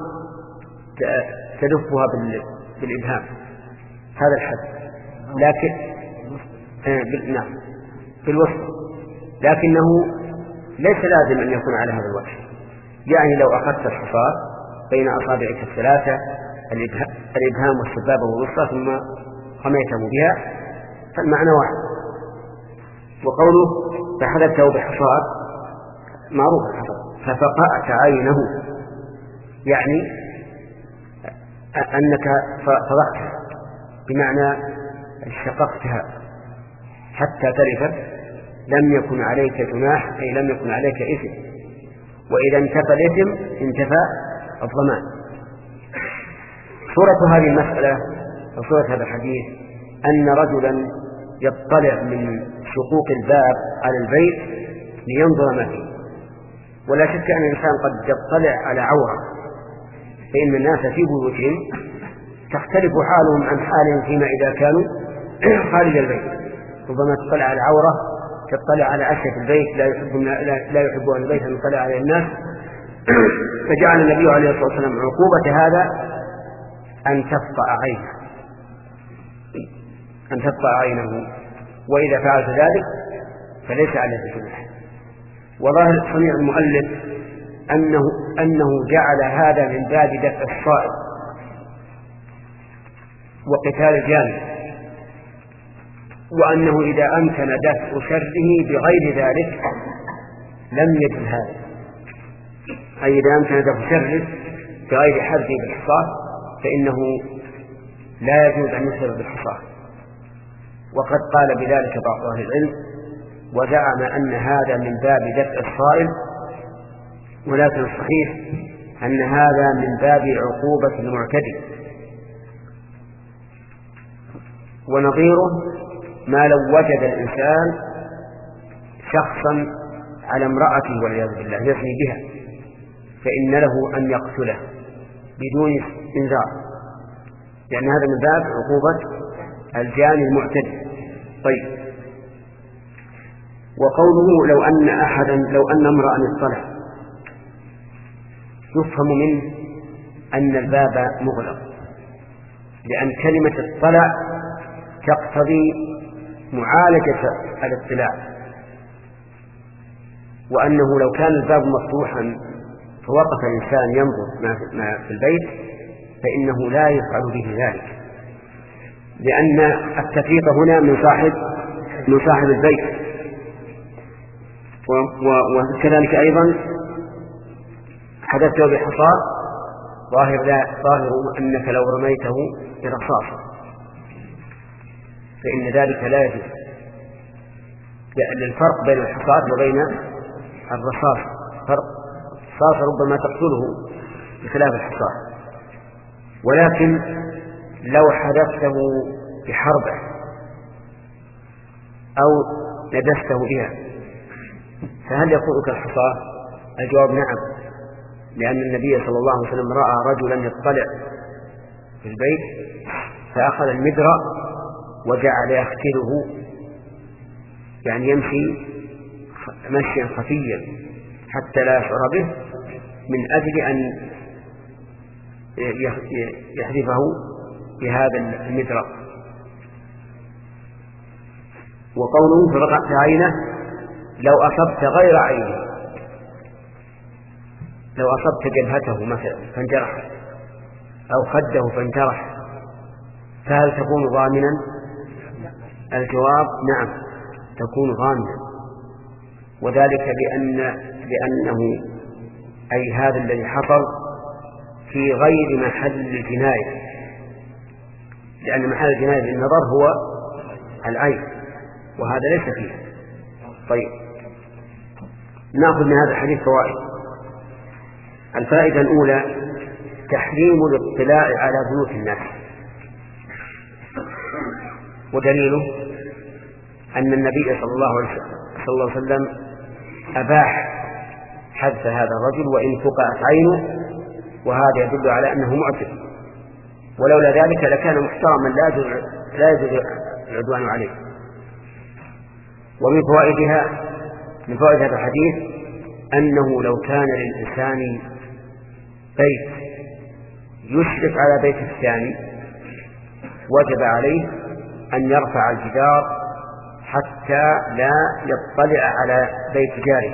تلفها بالإبهام، هذا الحذف. لكن آه نعم بالوسط، لكنه ليس لازم أن يكون على هذا الوجه، يعني لو أخذت الحصاد بين أصابعك الثلاثة الإبهام والسبابة والوسطى ثم رميته بها فالمعنى واحد. وقوله فحذفته بحصاد معروف الحصاد، ففقعت عينه يعني أنك فضحتها، بمعنى شققتها حتى تلفت. لم يكن عليك جناح أي لم يكن عليك إثم، وإذا انتفى الإثم انتفى الضمان. صورة هذه المسألة وصورة هذا الحديث أن رجلا يطلع من شقوق الباب على البيت لينظر ما فيه، ولا شك أن الإنسان قد يطلع على عورة، فإن الناس في بيوتهم تختلف حالهم عن حالهم فيما إذا كانوا خارج البيت، ربما تطلع على عورة، تطلع على أشياء البيت لا يحب لا يحب أهل البيت أن يطلع على الناس. فجعل النبي عليه الصلاة والسلام عقوبة هذا أن تفقع عينه، أن تفقع عينه، وإذا فعلت ذلك فليس عليه جناح. وظاهر صنيع المؤلف أنه أنه جعل هذا من باب دفع الصائب وقتال الجانب، وأنه إذا أمكن دفع شره بغير ذلك لم يجد هذا، أي إذا أمكن دفع شره بغير حرب بالحصاة فإنه لا يجوز أن يسر بالحصاة. وقد قال بذلك بعض أهل العلم وزعم أن هذا من باب دفع الصائب، ولكن الصحيح أن هذا من باب عقوبة المعتدي. ونظيره ما لو وجد الإنسان شخصا على امرأته والعياذ بالله يزني بها، فإن له أن يقتله بدون إنذار، لأن هذا من باب عقوبة الجاني المعتدي. طيب، وقوله لو أن أحدا لو أن امرأ اطلع، يفهم منه أن الباب مغلق، لأن كلمة اطلع تقتضي معالجة الاطلاع، وأنه لو كان الباب مفتوحا فوقف الإنسان ينظر ما في البيت فإنه لا يفعل به ذلك، لأن التفريط هنا من صاحب من صاحب البيت. وكذلك أيضا حدثته بحصار ظاهر لا ظاهر أنك لو رميته برصاص فإن ذلك لا يجوز، لأن الفرق بين الحصار وبين الرصاص فرق. الرصاص ربما تقتله بخلاف الحصار، ولكن لو حدثته بحربه أو ندسته بها فهل يكون كالحصار؟ الجواب نعم، لأن النبي صلى الله عليه وسلم رأى رجلا يطلع في البيت فأخذ المدرأ وجعل يختله، يعني يمشي مشيا خفيا حتى لا يشعر به، من أجل أن يحذفه بهذا المدرأ. وقوله فرقعت عينه لو أصبت غير عينه، لو أصبت جبهته مثلا فانجرح أو خده فانجرح فهل تكون ضامنا؟ الجواب نعم تكون ضامنا، وذلك لأن لأنه أي هذا الذي حصل في غير محل الجناية، لأن محل الجناية بالنظر هو العين وهذا ليس فيه. طيب نأخذ من هذا الحديث فوائد. الفائدة الأولى تحريم الاطلاع على بيوت الناس، ودليله أن النبي صلى الله عليه وسلم أباح حذف هذا الرجل وإن فقعت عينه، وهذا يدل على أنه معتد، ولولا ذلك لكان محترما لا يجوز العدوان عليه. ومن فوائدها من فوائد هذا الحديث أنه لو كان للإنسان بيت يشرف على بيت الثاني وجب عليه أن يرفع الجدار حتى لا يطلع على بيت جاره.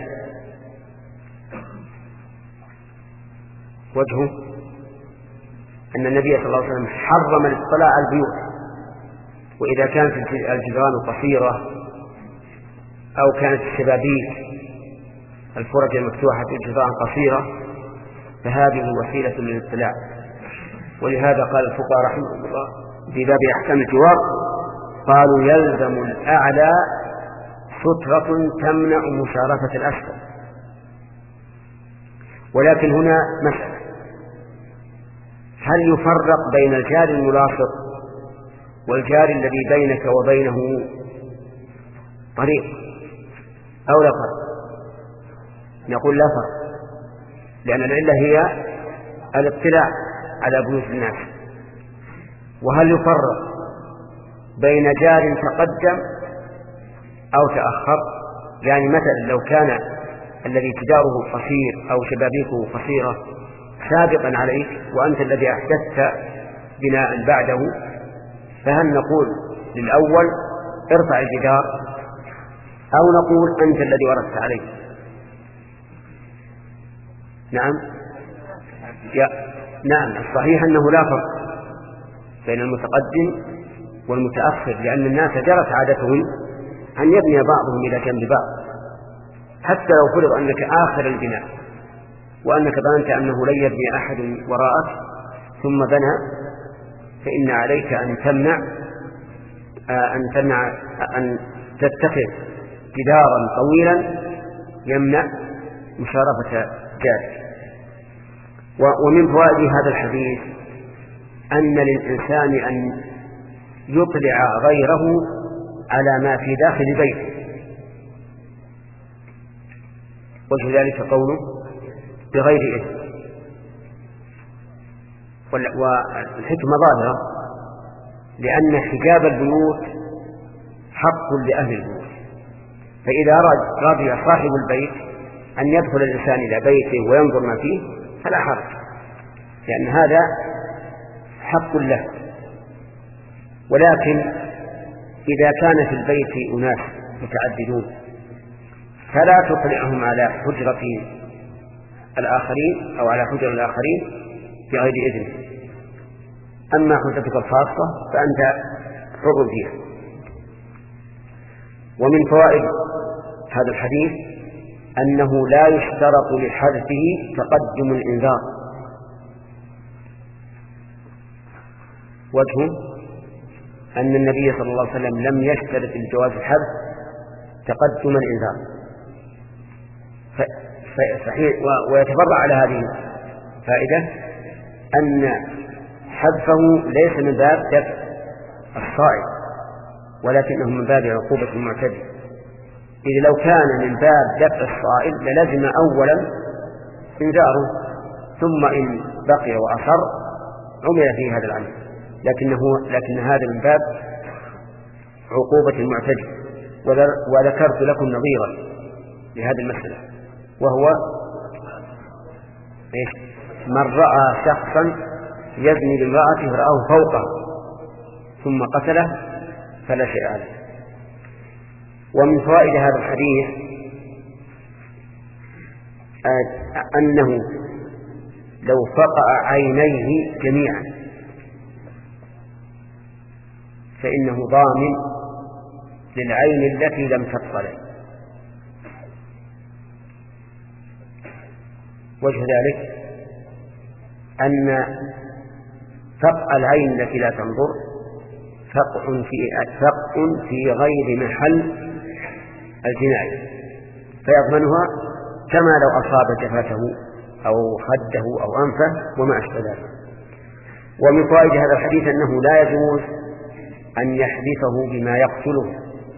وجهه أن النبي صلى الله عليه وسلم حرم الاطلاع على البيوت، وإذا كانت الجدران قصيرة أو كانت الشبابيك الفرج المفتوحة الجدران قصيرة فهذه وسيلة للاطلاع. ولهذا قال الفقهاء رحمهم الله في باب أحكام الجوار قالوا يلزم الأعلى سترة تمنع مشاركة الأسفل. ولكن هنا مسألة، هل يفرق بين الجار الملاصق والجار الذي بينك وبينه طريق أو لا فرق؟ نقول لا فرق، لأن العلة هي الاطلاع على بيوت الناس. وهل يفرق بين جار تقدم أو تأخر؟ يعني مثلا لو كان الذي جداره قصير أو شبابيكه قصيرة سابقا عليك وأنت الذي أحدثت بناء بعده، فهل نقول للأول ارفع الجدار أو نقول أنت الذي ورثت عليه؟ نعم يا نعم الصحيح أنه لا فرق بين المتقدم والمتأخر، لأن الناس جرت عادتهم أن يبني بعضهم إلى جنب بعض، حتى لو فرض أنك آخر البناء وأنك ظننت أنه لن يبني أحد وراءك ثم بنى، فإن عليك أن تمنع أن تمنع أن تتخذ جدارا طويلا يمنع مشارفة جارك. ومن فوائد هذا الحديث أن للإنسان أن يطلع غيره على ما في داخل بيته، وجه ذلك قوله بغير إثم. والحكمة ظاهرة، لأن حجاب البيوت حق لأهل البيوت، فإذا رضي صاحب البيت أن يدخل الإنسان إلى بيته وينظر ما فيه فلا حرج، لأن هذا حق له. ولكن إذا كان في البيت أناس متعددون فلا تطلعهم على حجرة الآخرين أو على حجر الآخرين بغير إذن. أما حجرتك الخاصة فأنت حر فيها. ومن فوائد هذا الحديث أنه لا يشترط لحذفه تقدم الإنذار. وجهه أن النبي صلى الله عليه وسلم لم يشترط لجواز الحذف تقدم الإنذار، صحيح. ويتفرع على هذه فائدة أن حذفه ليس من باب دفع الصائل ولكنه من باب عقوبة المعتدي. إذ لو كان من باب دفع الصائل للزم أولا إنذاره ثم إن بقي وأصر عمل فيه هذا العمل، لكنه لكن هذا من باب عقوبة المعتدي. وذكرت لكم نظيرا لهذه المسألة، وهو من رأى شخصا يزني بامرأته رآه فوقه ثم قتله فلا شيء عليه. ومن فوائد هذا الحديث أنه لو فقع عينيه جميعا فإنه ضامن للعين التي لم تطلع. وجه ذلك أن فقع العين التي لا تنظر فقع في فقع في غير محل الجناية فيضمنها كما لو أصاب جفاته أو خده أو أنفه وما أشبه ذلك. ومن فوائد هذا الحديث أنه لا يجوز أن يحذفه بما يقتله،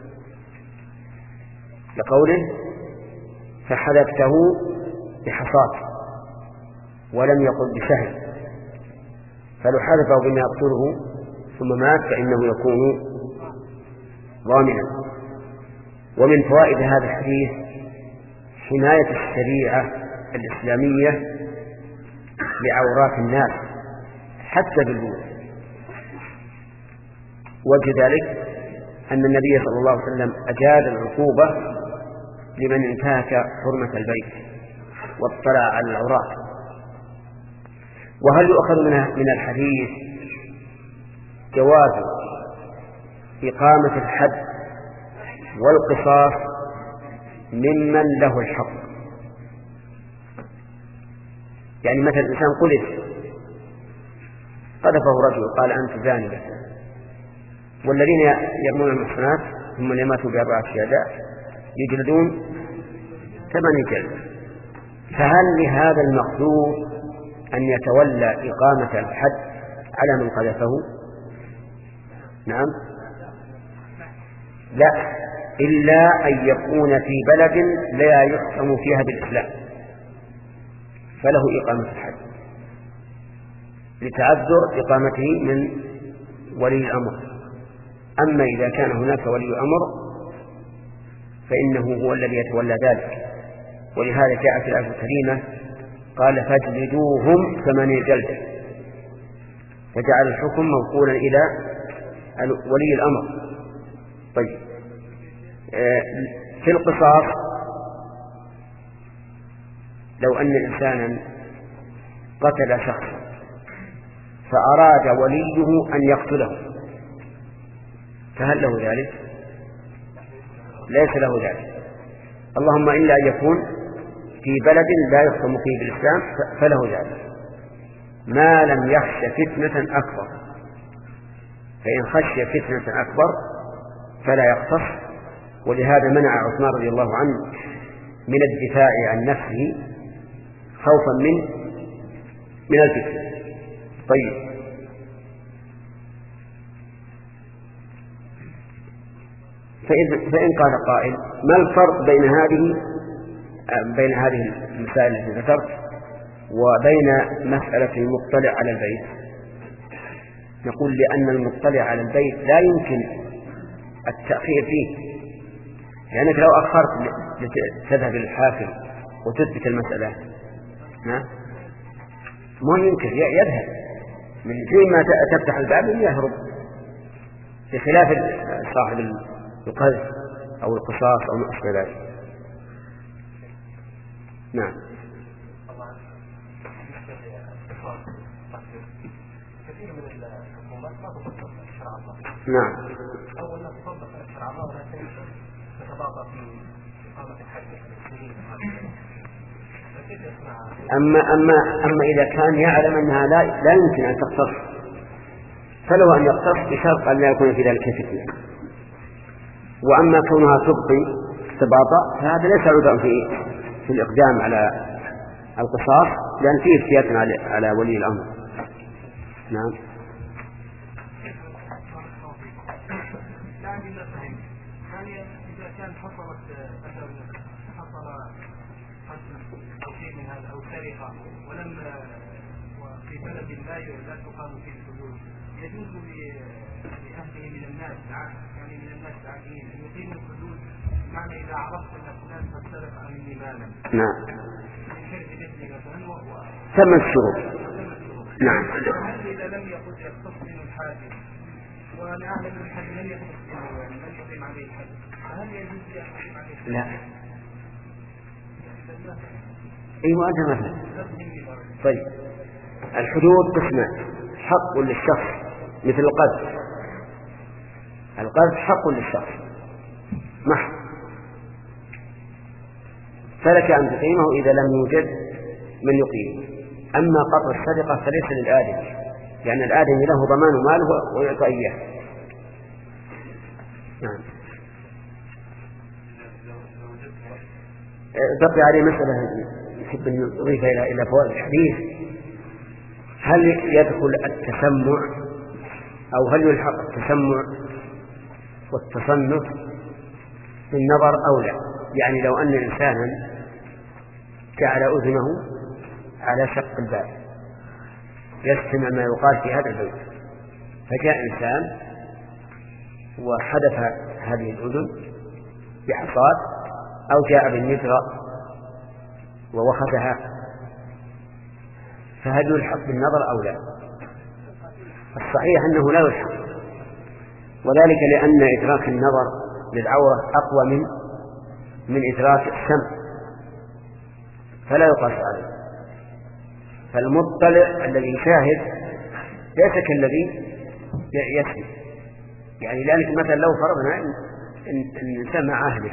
لقوله فحذفته بحصاة ولم يقل بسهم، فلو حذفه بما يقتله ثم مات فإنه يكون ضامنا. ومن فوائد هذا الحديث حماية الشريعة الإسلامية لعورات الناس حتى بالبيوت. وجه ذلك أن النبي صلى الله عليه وسلم أجاد العقوبة لمن انتهك حرمة البيت واطلع على العورات. وهل يؤخذ من الحديث جواز إقامة الحد والقصاص ممن له الحق؟ يعني مثلا الإنسان قلت قذفه رجل قال أنت زاني، والذين يرمون المحصنات ثم يماتوا بأربعة شهداء يجلدون ثمانية جلد. فهل لهذا المقذوف أن يتولى إقامة الحد على من قذفه؟ نعم، لا، إلا أن يكون في بلد لا يحكم فيها بالإسلام فله إقامة الحد لتعذر إقامته من ولي الأمر. أما إذا كان هناك ولي أمر فإنه هو الذي يتولى ذلك. ولهذا جاء في الآية الكريمة قال فاجلدوهم ثمانية جلدة، فجعل الحكم موصولا إلى ولي الأمر. طيب، في القصاص لو أن إنسانا قتل شخصا فأراد وليه أن يقتله فهل له ذلك؟ ليس له ذلك، اللهم إلا أن يكون في بلد لا يحكم فيه بالإسلام فله ذلك، ما لم يخش فتنة أكبر. فإن خشي فتنة أكبر فلا يقتص. ولهذا منع عثمان رضي الله عنه من الدفاع عن نفسه خوفا من من الفتنة. طيب، فإن, فإن قال قائل ما الفرق بين هذه بين هذه المسائل التي ذكرت وبين مسألة المطلع على البيت؟ نقول لأن المطلع على البيت لا يمكن التأخير فيه، لأنك لو أخرت تذهب للحاكم وتثبت المسألة ما يمكن يذهب من حين ما تفتح الباب يهرب. بخلاف صاحب القذف أو القصاص أو ما أشبه ذلك. نعم. كثير من الحكومات ما تطبق شرع الله. نعم. أول ما تطبق شرع الله ولكن تتباطأ في إقامة الحج السنين. أما أما أما إذا كان يعلم أنها لا لا يمكن أن تقتص فله أن يقتص بشرط أن لا يكون في ذلك فتنة. وأما كونها تبقي تباطأ فهذا ليس عذرا في في الإقدام على القصاص لأن فيه افتيات على على ولي الأمر. نعم. إذا كان حصلت حصل أو شيء من هذا أو سرقة ولم وفي بلد لا لا تقام فيه الحدود يجوز لأهله من الناس يعني من الناس العاديين أن يقيموا الحدود معنى إذا عرفت أن فلان قد سرق مني مالا. نعم. ثمن الشروط. نعم. إذا لم يقل يختص من الحاكم وأنا أعلم أن الحاكم لم يختص منه لم يقيم عليه الحد فهل يجوز يقيم عليه؟ لا. أيوة أنت مثلا. طيب الحدود قسمان حق للشخص مثل القذف. القذف حق للشخص محض فلك أن تقيمه إذا لم يوجد من يقيم. أما قطع السرقة فليس للآدم لأن الآدم له ضمان ماله ويعطى إياه. نعم. بقي عليه مسألة يحب أن يضيف إلى فوائد الحديث. هل يدخل التسمع أو هل يلحق التسمع والتصنف بالنظر أو لا؟ يعني لو أن إنسانا جعل أذنه على شق الباب يستمع ما يقال في هذا البيت فجاء إنسان وحدث هذه الأذن بحصاد أو جاء بالنجرة ووخذها فهل يلحق بالنظر أو لا؟ الصحيح أنه لا يلحق وذلك لأن إدراك النظر للعورة أقوى من من إدراك السمع فلا يقاس عليه. فالمطلع الذي يشاهد ليس كالذي يسمع. يعني لأنك مثلا لو فرضنا أن سمع أهله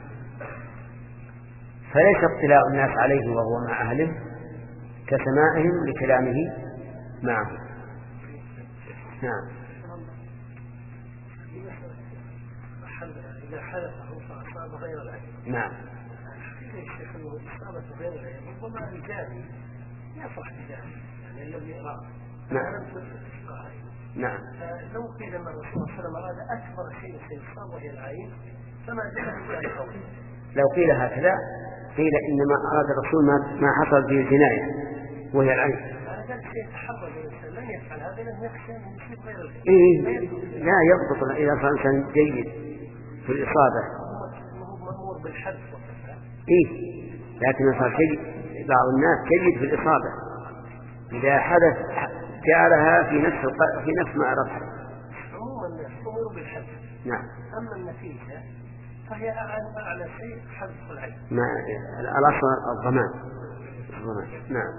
فليس اطلاع الناس عليه وهو مع أهله كسماعهم لكلامه معه. نعم. إذا حدث فأصاب غير العين. نعم. الشيخ أنه إصابة غير العين ربما الجاني يفرح بجاني يعني الذي يرى. نعم. نعم. لو قيل أن الرسول صلى الله عليه وسلم أراد أكبر شيء سيصاب وهي العين فما جاء في القول. لو قيل هكذا قيل إنما أراد الرسول ما حصل في الجناية وهي العين. هذا الشيء تحرر الإنسان لن يفعل هذا لأنه يخشى أن يصيب غير العين. إيه لا يضبط إذا صار إنسان جيد في الإصابة. هو مأمور بالحد وكذا. إيه لكن صار شيء بعض الناس جيد في الإصابة إذا حدث جعلها في نفس الق... في نفس ما أردها. عموما الأمور بالحد. نعم. أما النتيجة فهي أعلى شيء حذف العين. ما الأصل الضمان. الضمان. نعم.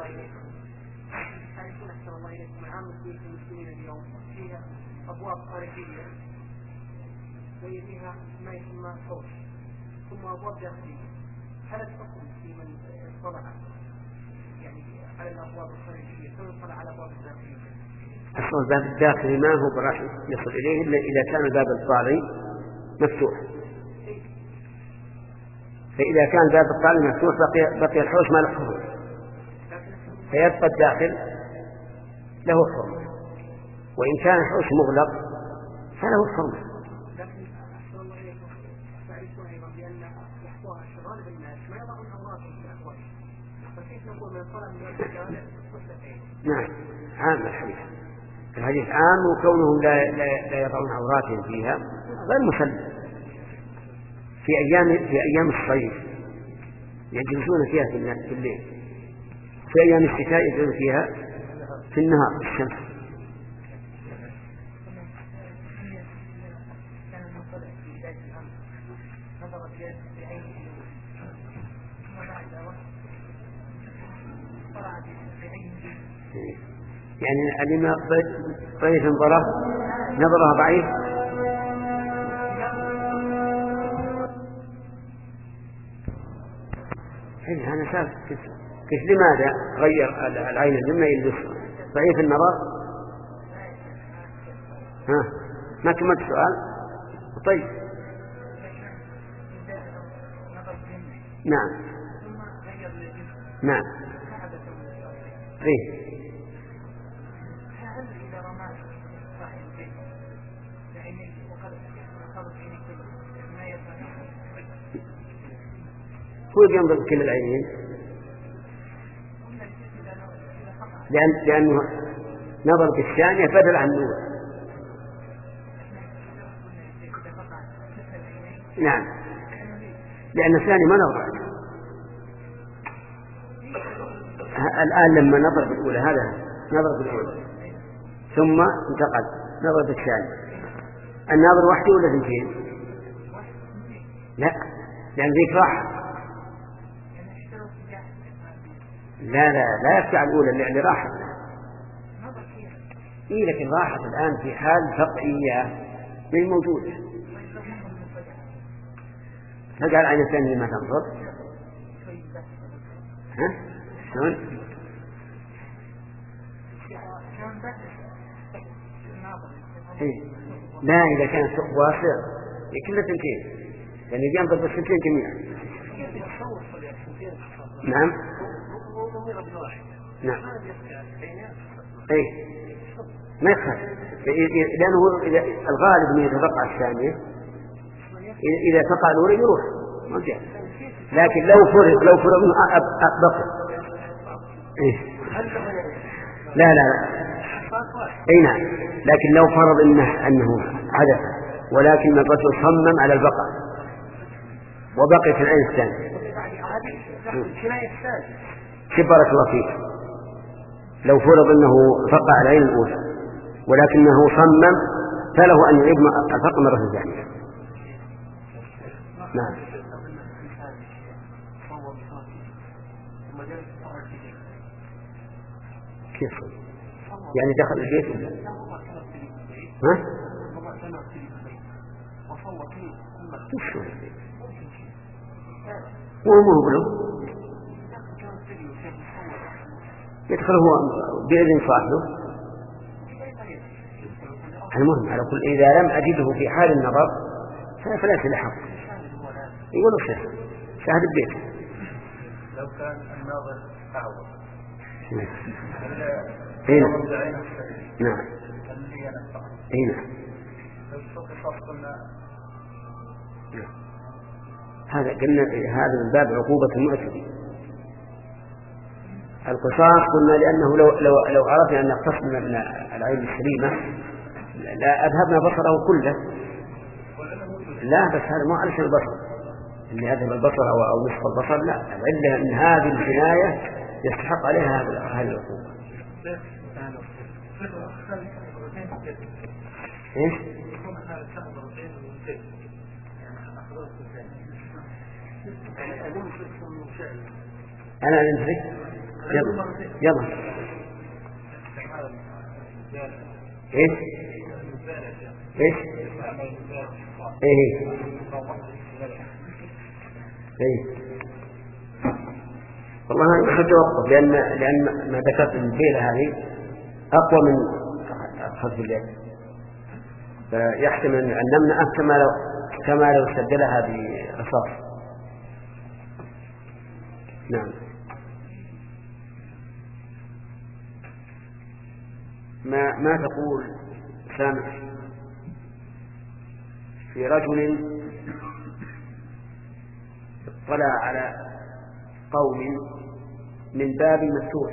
فيها أبواب خارجية وفيها ما يسمى حوش ثم أبواب داخلية. هل الحكم في من اطلع يعني على الأبواب الخارجية ثم يطلع على الأبواب الداخلية؟ أصل الباب الداخلي ما هو براح يصل إليه إلا إذا كان الباب الطالي مفتوح. فإذا كان باب الطالي مفتوح بقي بقي الحوش ما له حرمة فيبقى الداخل له حرمة وإن كان الحوش مغلق فله حرمة. لكن أحسن الله إليكم تعرفون أيضا بأن يحضر غالب الناس ما يضعون أوراقهم في الأحوال فكيف نقول من طلب من الرجال خصلتين؟ نعم عام الحديث الحديث عام وكونهم لا, لا, لا يضعون عوراتهم فيها غير مسلم. في أيام في أيام الصيف يجلسون فيها في الليل في أيام الشتاء يجلسون فيها في النهار في الشمس. يعني الإمام ضعيف نظره نظره ضعيف. إيه أنا شاف كيف, كيف لماذا غير العين اليمنى إلى اليسرى؟ ضعيف النظر. ها ما كملت السؤال. طيب نعم نعم إيه هو ينظر بكل العينين لأن لأنه نظر بالثانية بدل عن الأولى. نعم لأن الثاني ما نظر. الآن لما نظر بالأولى هذا نظر بالأولى ثم انتقل نظر بالثاني. الناظر وحده ولا اثنتين؟ لا لأن ذيك راحة. لا لا لا يفتع الأولى اللي راحت. إيه لكن راحت الآن في حال فقعية من موجودة. فقال عين الثانية ما تنظر. ها شلون؟ إيه؟ لا إذا كان الثقب واسع كله ثنتين يعني ينظر بالثنتين جميعا. نعم نعم اي ما يخالف لانه الغالب انه يتفقع الثانيه اذا تقع الاولى يروح ما جاء. لكن لو فرض لو فرض انه بقي إيه؟ لا لا لا اي نعم لكن لو فرض انه انه حدث ولكن الرجل صمم على البقاء وبقي في العين الثانيه. بارك الله فيك. لو فرض انه فقع العين الاولى ولكنه صمم فله ان يعيد الفقع مره ثانيه. نعم كيف يعني دخل البيت؟ ها مو مو بلو يدخل هو بإذن صاحبه. المهم على كل إذا لم أجده في حال النظر فلا سلحق يقولوا شيء شاهد البيت. لو كان الناظر أعور هنا نعم هنا هذا قلنا هذا من باب عقوبة المعتدي. القصاص قلنا لأنه لو لو لو عرفنا أن نقتص من العين السليمة لا أذهبنا بصره كله. لا بس هذا مو علشان البصر اللي أذهب البصر أو أو نصف البصر. لا العلة أن هذه الجناية يستحق عليها هذه العقوبة. إيش؟ أنا أنترك يلا يلا إيش إيش إيه إيه والله أنا أتوقف لأن لأن ما ذكرت البيلة هذه أقوى من خذ اليد فيحتمل أن نمنعه كما لو كما لو سجلها برصاص. نعم ما ما تقول سامح في رجل اطلع على قوم من باب مفتوح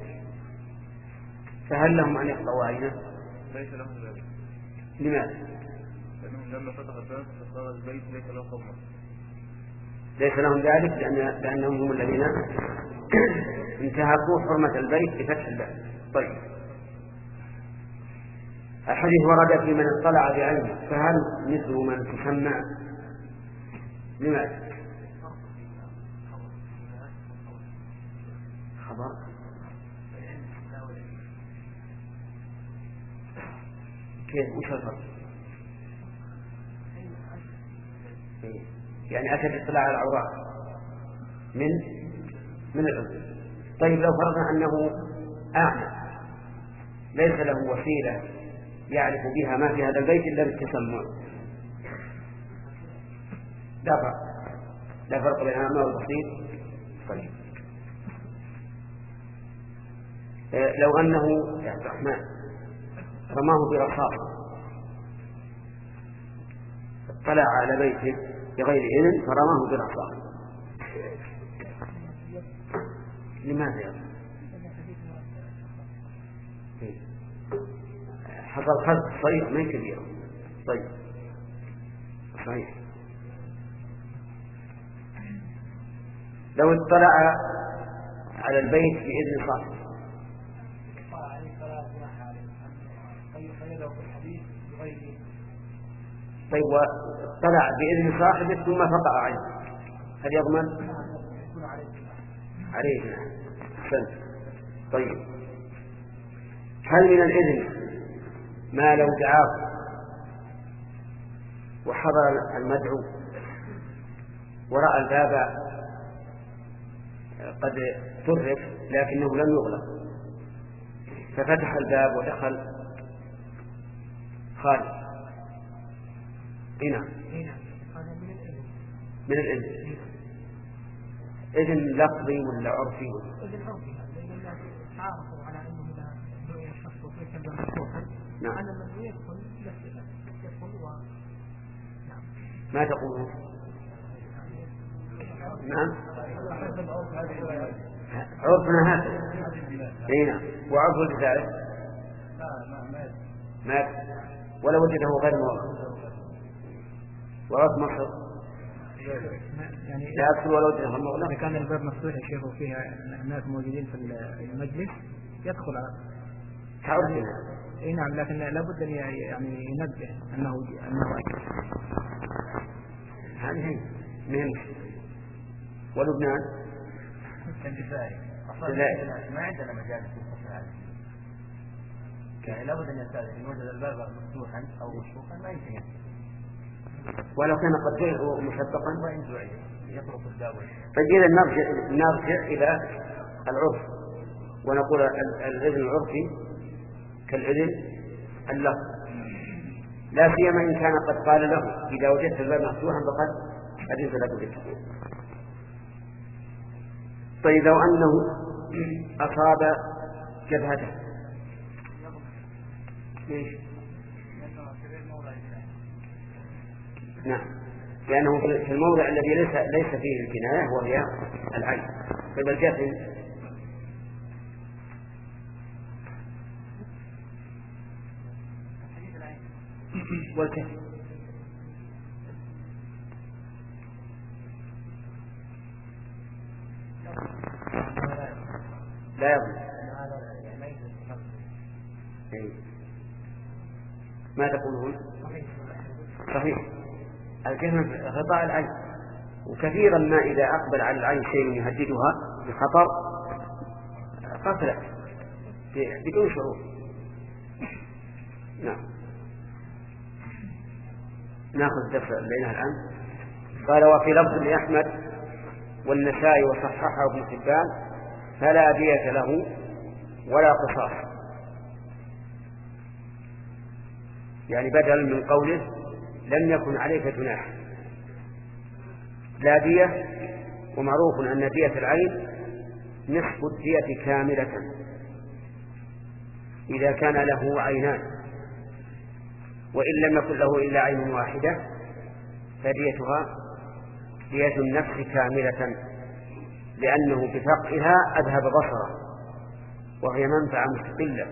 فهل لهم أن يقطعوا عينه؟ ليس لهم ذلك. لماذا؟ لأنهم لما فتح الباب فصار البيت ليس له قوة. ليس لهم ذلك لأن لأنهم هم الذين انتهكوا حرمة البيت بفتح الباب. طيب الحديث ورد في من اطلع بعينه فهل مثل من تسمع؟ لماذا؟ خبر كيف وش الفرق؟ يعني أشد اطلاع على العورات من من العذر. طيب لو فرضنا أنه أعمى ليس له وسيلة يعرف بها ما في هذا البيت إلا بالتسمع، لا فرق لا فرق بين الأعمى والبصير. طيب لو أنه يا عبد الرحمن رماه برصاص اطلع على بيته بغير إذن فرماه برصاص، لماذا يا رب؟ حصل خلق صحيح ما كبير. طيب صحيح لو اطلع على البيت بإذن صاحبه طيب واطلع بإذن صاحبه ثم فقع عنه هل يضمن؟ عليه. أحسنت. طيب هل من الإذن ما لو دعاه وحضر المدعو ورأى الباب قد طرق لكنه لم يغلق ففتح الباب ودخل خالد؟ هنا من الإذن. إذن لفظي ولا عرفي؟ إذن عرفي لأن الناس تعارفوا على أنه لا رؤية الشخص وفيه كلمة مفتوحا. نعم. أن من يدخل يدخل يدخل و نعم. ما تقول؟ نعم. عرفنا هذا. هنا وعرف لذلك مات ولا وجده غير موضوع. وعرف مصر يعني لا أدخل ولا وجده غير موضوع. إذا كان الباب مفتوح يا شيخ وفيها الناس موجودين في المجلس يدخل تعرفنا. اي نعم لكن لابد ان يعني ينبه انه انه اكل. هذه هي مهم. ولبنان الجزائر ما عندنا مجال في هذا يعني لابد ان يستاذن ان وجد الباب مفتوحا او مشفوفا ما يمكن ولو كان قد جاء مسبقا وان دعي يطرق الباب. فإذا نرجع نرجع الى العرف ونقول الاذن العرفي كالاذن اللفظ لا سيما ان كان قد قال له اذا وجدت الباب مفتوحا فقد اذنت لك بالدخول. طيب لو انه اصاب جبهته ليش؟ نعم لأنه في الموضع الذي ليس ليس فيه الكناية وهي العين. طيب الجفن والكفن لا يضمن. ما تقولون؟ صحيح الجفن غطاء العين وكثيرا ما إذا أقبل على العين شيء يهددها بخطر قتلت بدون شعور. نعم ناخذ دفع بينها الآن. قال وفي لفظ لأحمد والنسائي وصححه ابن حبان فلا دية له ولا قصاص، يعني بدل من قوله لم يكن عليك جناح. لا دية ومعروف أن دية العين نصف الدية كاملة إذا كان له عينان، وإن لم يكن له إلا عين واحدة فديتها دية النفس كاملة لأنه بفقئها أذهب بصره وهي منفعة مستقلة.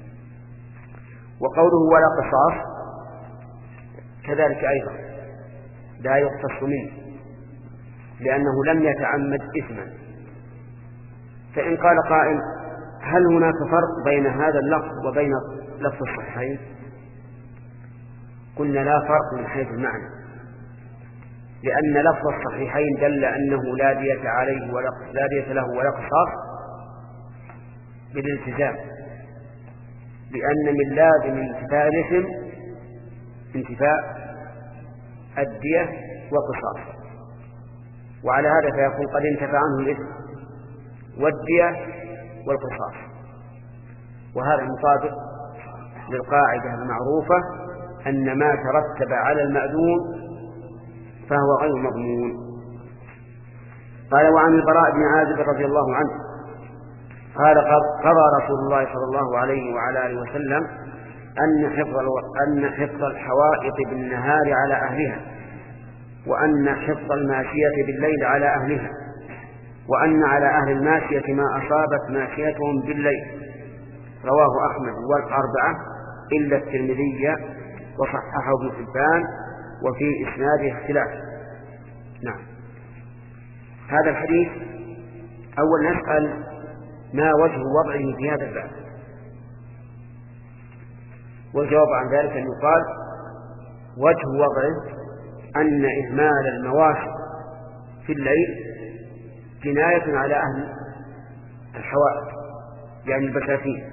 وقوله ولا قصاص كذلك أيضا لا يقتص منه لأنه لم يتعمد إثما. فإن قال قائل هل هناك فرق بين هذا اللفظ وبين لفظ الصحيحين؟ قلنا لا فرق من حيث المعنى، لأن لفظ الصحيحين دل أنه لا دية عليه ولا لا دية له ولا قصاص بالالتزام، لأن من لازم انتفاء الإثم انتفاء الدية والقصاص، وعلى هذا فيكون قد انتفى عنه الإثم والدية والقصاص، وهذا مطابق للقاعدة المعروفة أن ما ترتب على المأذون فهو غير مضمون. قال: وعن البراء بن عازب رضي الله عنه قال: قضى رسول الله صلى الله عليه وعلى آله وسلم أن حفظ أن حفظ الحوائط بالنهار على أهلها، وأن حفظ الماشية بالليل على أهلها، وأن على أهل الماشية ما أصابت ماشيتهم بالليل. رواه أحمد والأربعة إلا الترمذي وصححه ابن حبان وفي إسناده اختلاف. نعم. هذا الحديث أول نسأل: ما وجه وضعه في هذا الباب؟ والجواب عن ذلك أن يقال: وجه وضعه أن إهمال المواشي في الليل جناية على أهل الحوائط، يعني البساتين،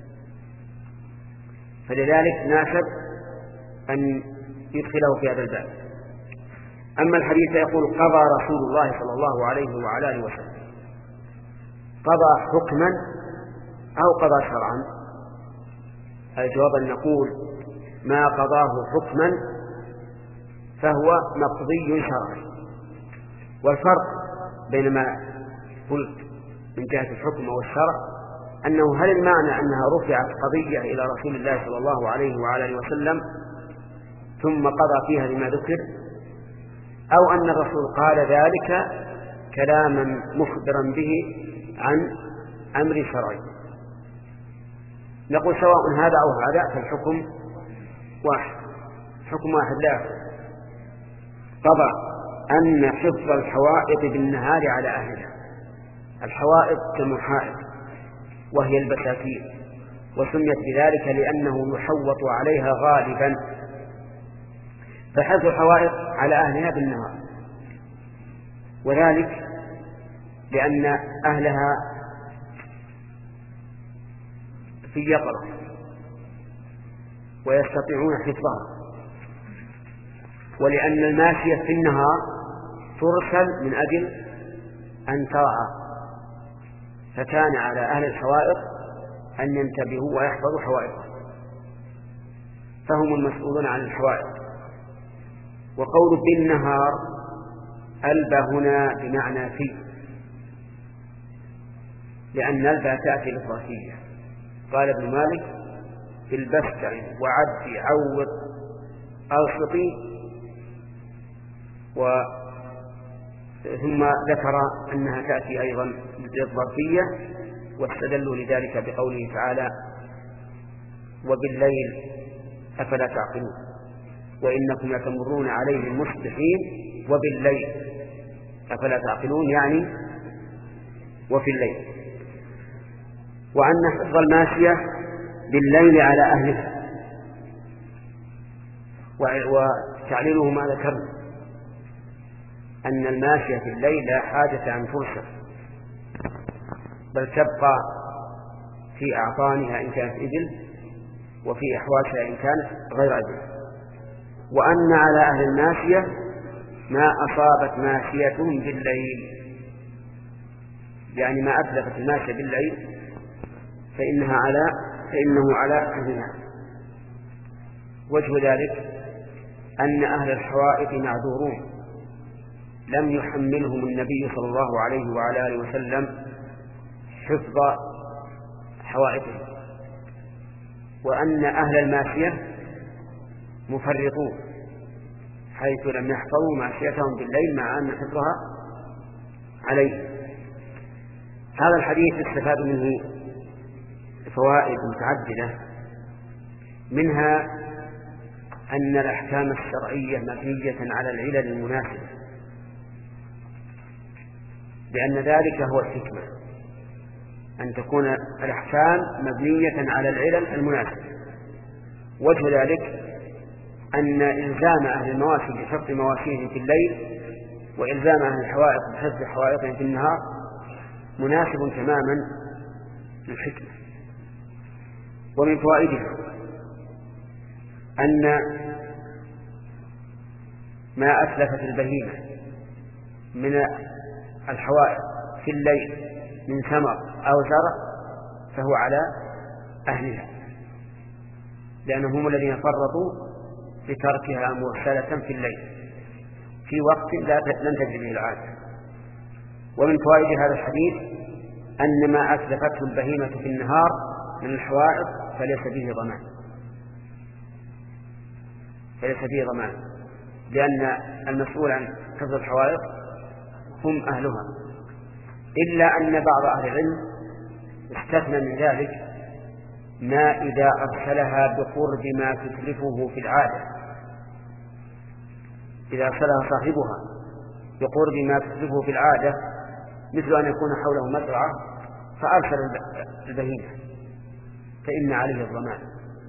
فلذلك ناسب أن يدخله في هذا الباب. أما الحديث يقول: قضى رسول الله صلى الله عليه وعلى آله وسلم. قضى حكما أو قضى شرعا؟ الجواب أن نقول: ما قضاه حكما فهو مقضي شرعا. والفرق بين ما قلت من جهة الحكم والشرع أنه هل المعنى أنها رفعت قضية إلى رسول الله صلى الله عليه وعلى آله وسلم ثم قضى فيها لما ذكر، أو أن الرسول قال ذلك كلاما مخبرا به عن أمر شرعي؟ نقول: سواء هذا أو هذا فالحكم واحد، حكم واحد لا يختلف. قضى أن حفظ الحوائط بالنهار على أهلها. الحوائط جمع حائط وهي البساتين، وسميت بذلك لأنه يحوط عليها غالبا، فحفظ الحوائط على أهلها بالنهار، وذلك لأن أهلها في يقظة ويستطيعون حفظها، ولأن الماشية في النهار ترسل من أجل أن ترعى، فكان على أهل الحوائط أن ينتبهوا ويحفظوا حوائطهم، فهم المسؤولون عن الحوائط. وقول بالنهار ألبى هنا بمعنى في، لأن ألبى تأتي للظرفية. قال ابن مالك: البستع وعد عوض ألصقي، و ثم ذكر أنها تأتي أيضا للظرفية، واستدلوا لذلك بقوله تعالى: وبالليل أفلا تعقلون، وإنكم لتمرون عليهم مصبحين وبالليل أفلا تعقلون، يعني وفي الليل. وأن حفظ الماشية بالليل على أهلها، وتعليله ما ذكرنا أن الماشية في الليل لا حاجة أن ترسل، بل تبقى في أعطانها إن كانت إبل، وفي أحواشها إن كانت غير إبل. وأن على أهل الماشية ما أصابت ماشيتهم بالليل، يعني ما أتلفت الماشية بالليل فإنها على فإنه على أهلها. وجه ذلك أن أهل الحوائط معذورون، لم يحملهم النبي صلى الله عليه وعلى آله وسلم حفظ حوائطهم، وأن أهل الماشية مفرطون حيث لم يحفظوا ماشيتهم بالليل مع أن حفظها عليه. هذا الحديث استفاد منه فوائد متعددة، منها أن الأحكام الشرعية مبنية على العلل المناسبة، لأن ذلك هو الحكمة، أن تكون الأحكام مبنية على العلل المناسبة. وجه ذلك أن إلزام أهل المواشي بحفظ مواشيهم في الليل وإلزام أهل الحوائط بحفظ حوائطهم في النهار مناسب تماما للحكمة. ومن فوائدها أن ما أتلفت البهيمة من الحوائط في الليل من ثمر أو زرع فهو على أهلها، لأنهم هم الذين فرطوا بتركها مرسلة في الليل في وقت لن تجري به العادة. ومن فوائد هذا الحديث أن ما أتلفته البهيمة في النهار من الحوائط فليس فيه ضمان فليس فيه ضمان لأن المسؤول عن حفظ الحوائط هم أهلها، إلا أن بعض أهل العلم استثنى من ذلك ما إذا أرسلها بقرب ما تتلفه في العادة، إذا أرسلها صاحبها بقرب ما تتلفه في العادة مثل أن يكون حوله مزرعة فأرسل البهيمة فإن عليه الضمان.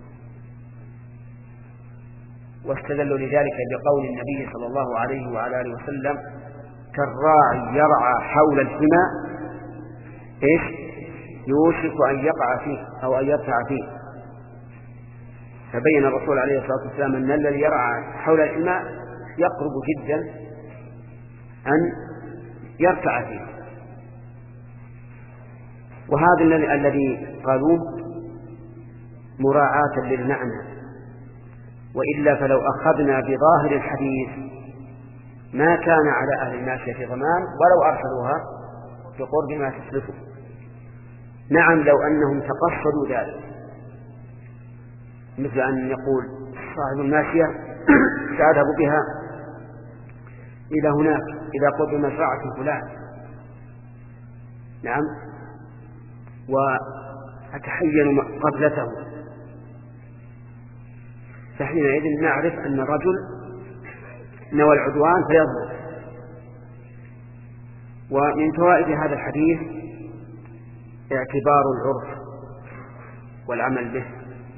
واستدلوا لذلك بقول النبي صلى الله عليه وعلى آله وسلم كالراعي يرعى حول الحمى إيش يوشك أن يقع فيه أو أن يرتع فيه، فبين الرسول عليه الصلاة والسلام أن الذي يرعى حول الحمى يقرب جدا أن يرتع فيه. وهذا الذي قالوه مراعاة للمعنى، وإلا فلو أخذنا بظاهر الحديث ما كان على أهل الماشية ضمان ولو أرسلوها بقرب ما تسلفه. نعم لو أنهم تقصدوا ذلك، مثل أن يقول صاحب الماشية سأذهب بها إلى هناك إلى قرب مزرعة فلان، نعم، وأتحين قبلته، فحينئذ نعرف أن الرجل نوى العدوان فيظهر. ومن فوائد هذا الحديث اعتبار العرف والعمل به،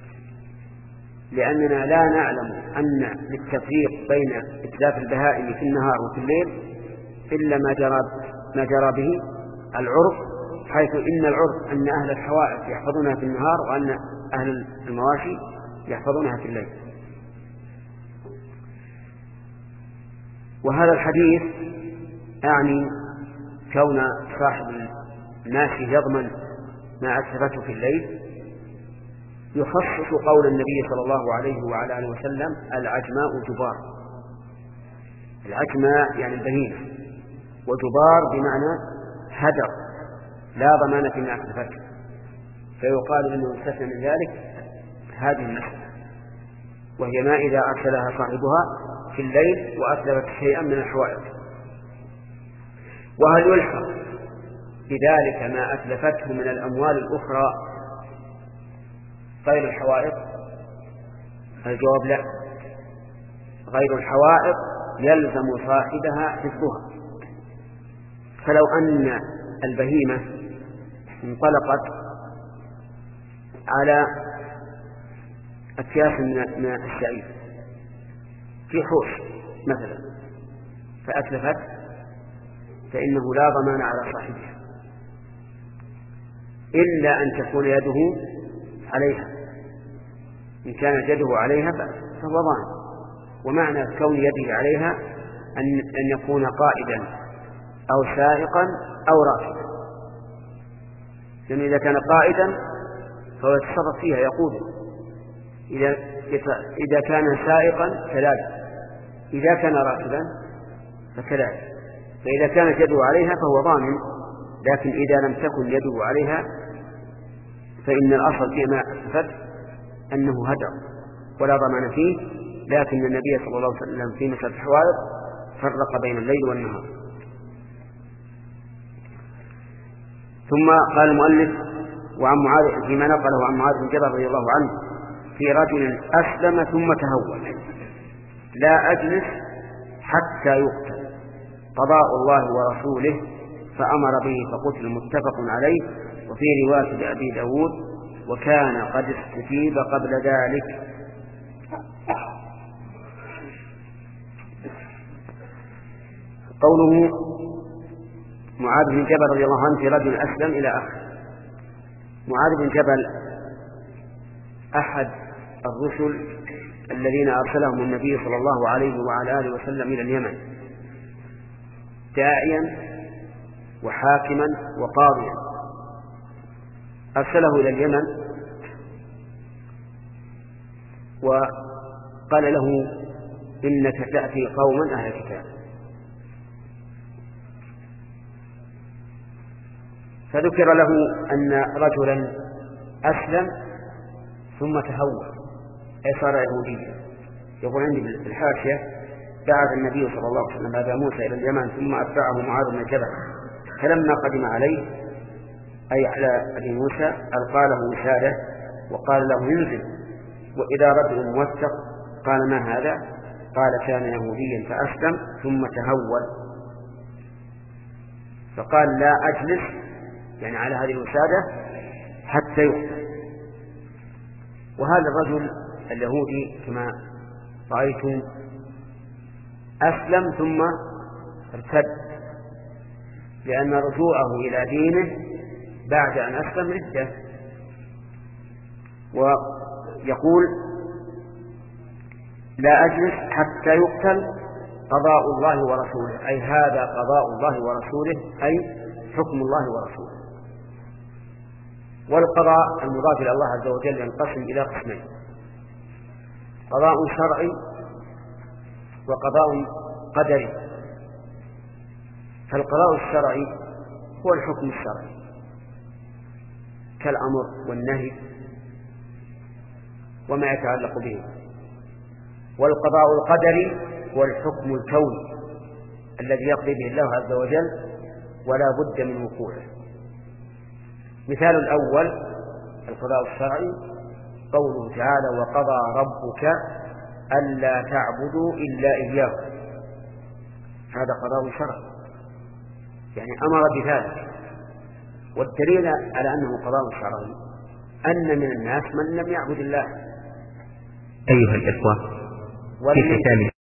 لأننا لا نعلم أن للتفريق بين إتلاف البهائم في النهار وفي الليل إلا ما جرى ما جرى به العرف، حيث إن العرف أن أهل الحوائط يحفظونها في النهار وأن أهل المواشي يحفظونها في الليل. وهذا الحديث أعني كون صاحب الماشي يضمن ما أتلفته في الليل يخصص قول النبي صلى الله عليه وعلى آله وسلم العجماء جبار. العجماء يعني البهيمة، وجبار بمعنى هدر لا ضمان فيما أتلفته، فيقال إنه استثنى من ذلك هذه المسألة، وهي ما إذا أرسلها صاحبها في الليل وأتلفت شيئا من الحوائط. وهل يلحق بذلك ما أتلفته من الأموال الأخرى غير الحوائط؟ الجواب لا، غير الحوائط يلزم صاحبها حفظها. فلو أن البهيمة انطلقت على أكياس من الشعير في حوش مثلا فأتلفت، فإنه لا ضمان على صاحبها إلا أن تكون يده عليها. إن كانت يده عليها فهو ضامن. ومعنى كون يده عليها أن أن يكون قائدا أو سائقا أو راكبا، لأن إذا كان قائدا فهو يتصرف فيها يقود، إذا إذا كان سائقا كذلك، إذا كان راكبا فكذلك. فإذا كانت يده عليها فهو ضامن، لكن إذا لم تكن يده عليها فإن الأصل فيما أثبت أنه هدر ولا ضمان فيه. لكن النبي صلى الله عليه وسلم في مسألة الحوائط فرق بين الليل والنهار. ثم قال المؤلف وعن معاذ فيما نقله عن معاذ بن جبل رضي الله عنه في رجل أسلم ثم تهول لا أجلس حتى يقتل قضاء الله ورسوله فأمر به فقتل متفق عليه. وفي رواية لأبي داود وكان قد استتيب قبل ذلك. قوله معاذ بن جبل رضي الله عنه في رجل أسلم إلى آخر. معاذ بن جبل أحد الرسل الذين أرسلهم النبي صلى الله عليه وعلى آله وسلم إلى اليمن داعيا وحاكما وقاضيا. أرسله إلى اليمن وقال له إنك تأتي قوما أهل الكتاب، فذكر له أن رجلا أسلم ثم تهور أي صار يهوديا. يقول عندي بالحاشية بعث النبي صلى الله عليه وسلم أبا موسى إلى اليمن ثم أتبعه معاذ بن جبل، فلما قدم عليه أي على أبي موسى ألقى له وسادة وقال له انزل، وإذا رجل موثق قال ما هذا؟ قال كان يهوديا فأسلم ثم تهول، فقال لا أجلس يعني على هذه الوسادة حتى يقتل. وهذا الرجل اليهودي كما رأيتم أسلم ثم ارتد، لأن رجوعه إلى دينه بعد أن أسلم ردة. ويقول لا أجلس حتى يقتل قضاء الله ورسوله، أي هذا قضاء الله ورسوله أي حكم الله ورسوله. والقضاء المضاف إلى الله عز وجل ينقسم إلى قسمين: قضاء شرعي وقضاء قدري. فالقضاء الشرعي هو الحكم الشرعي كالأمر والنهي وما يتعلق به، والقضاء القدري هو الحكم الكوني الذي يقضي به الله عز وجل ولا بد من وقوعه. مثال الأول القضاء الشرعي قوله تعالى وقضى ربك ألا تعبدوا إلا إياه، هذا قضاء شرعي يعني أمر بذلك. والدليل على أنه قضاء شرعي أن من الناس من لم يعبد الله. أيها الإخوة، في ختام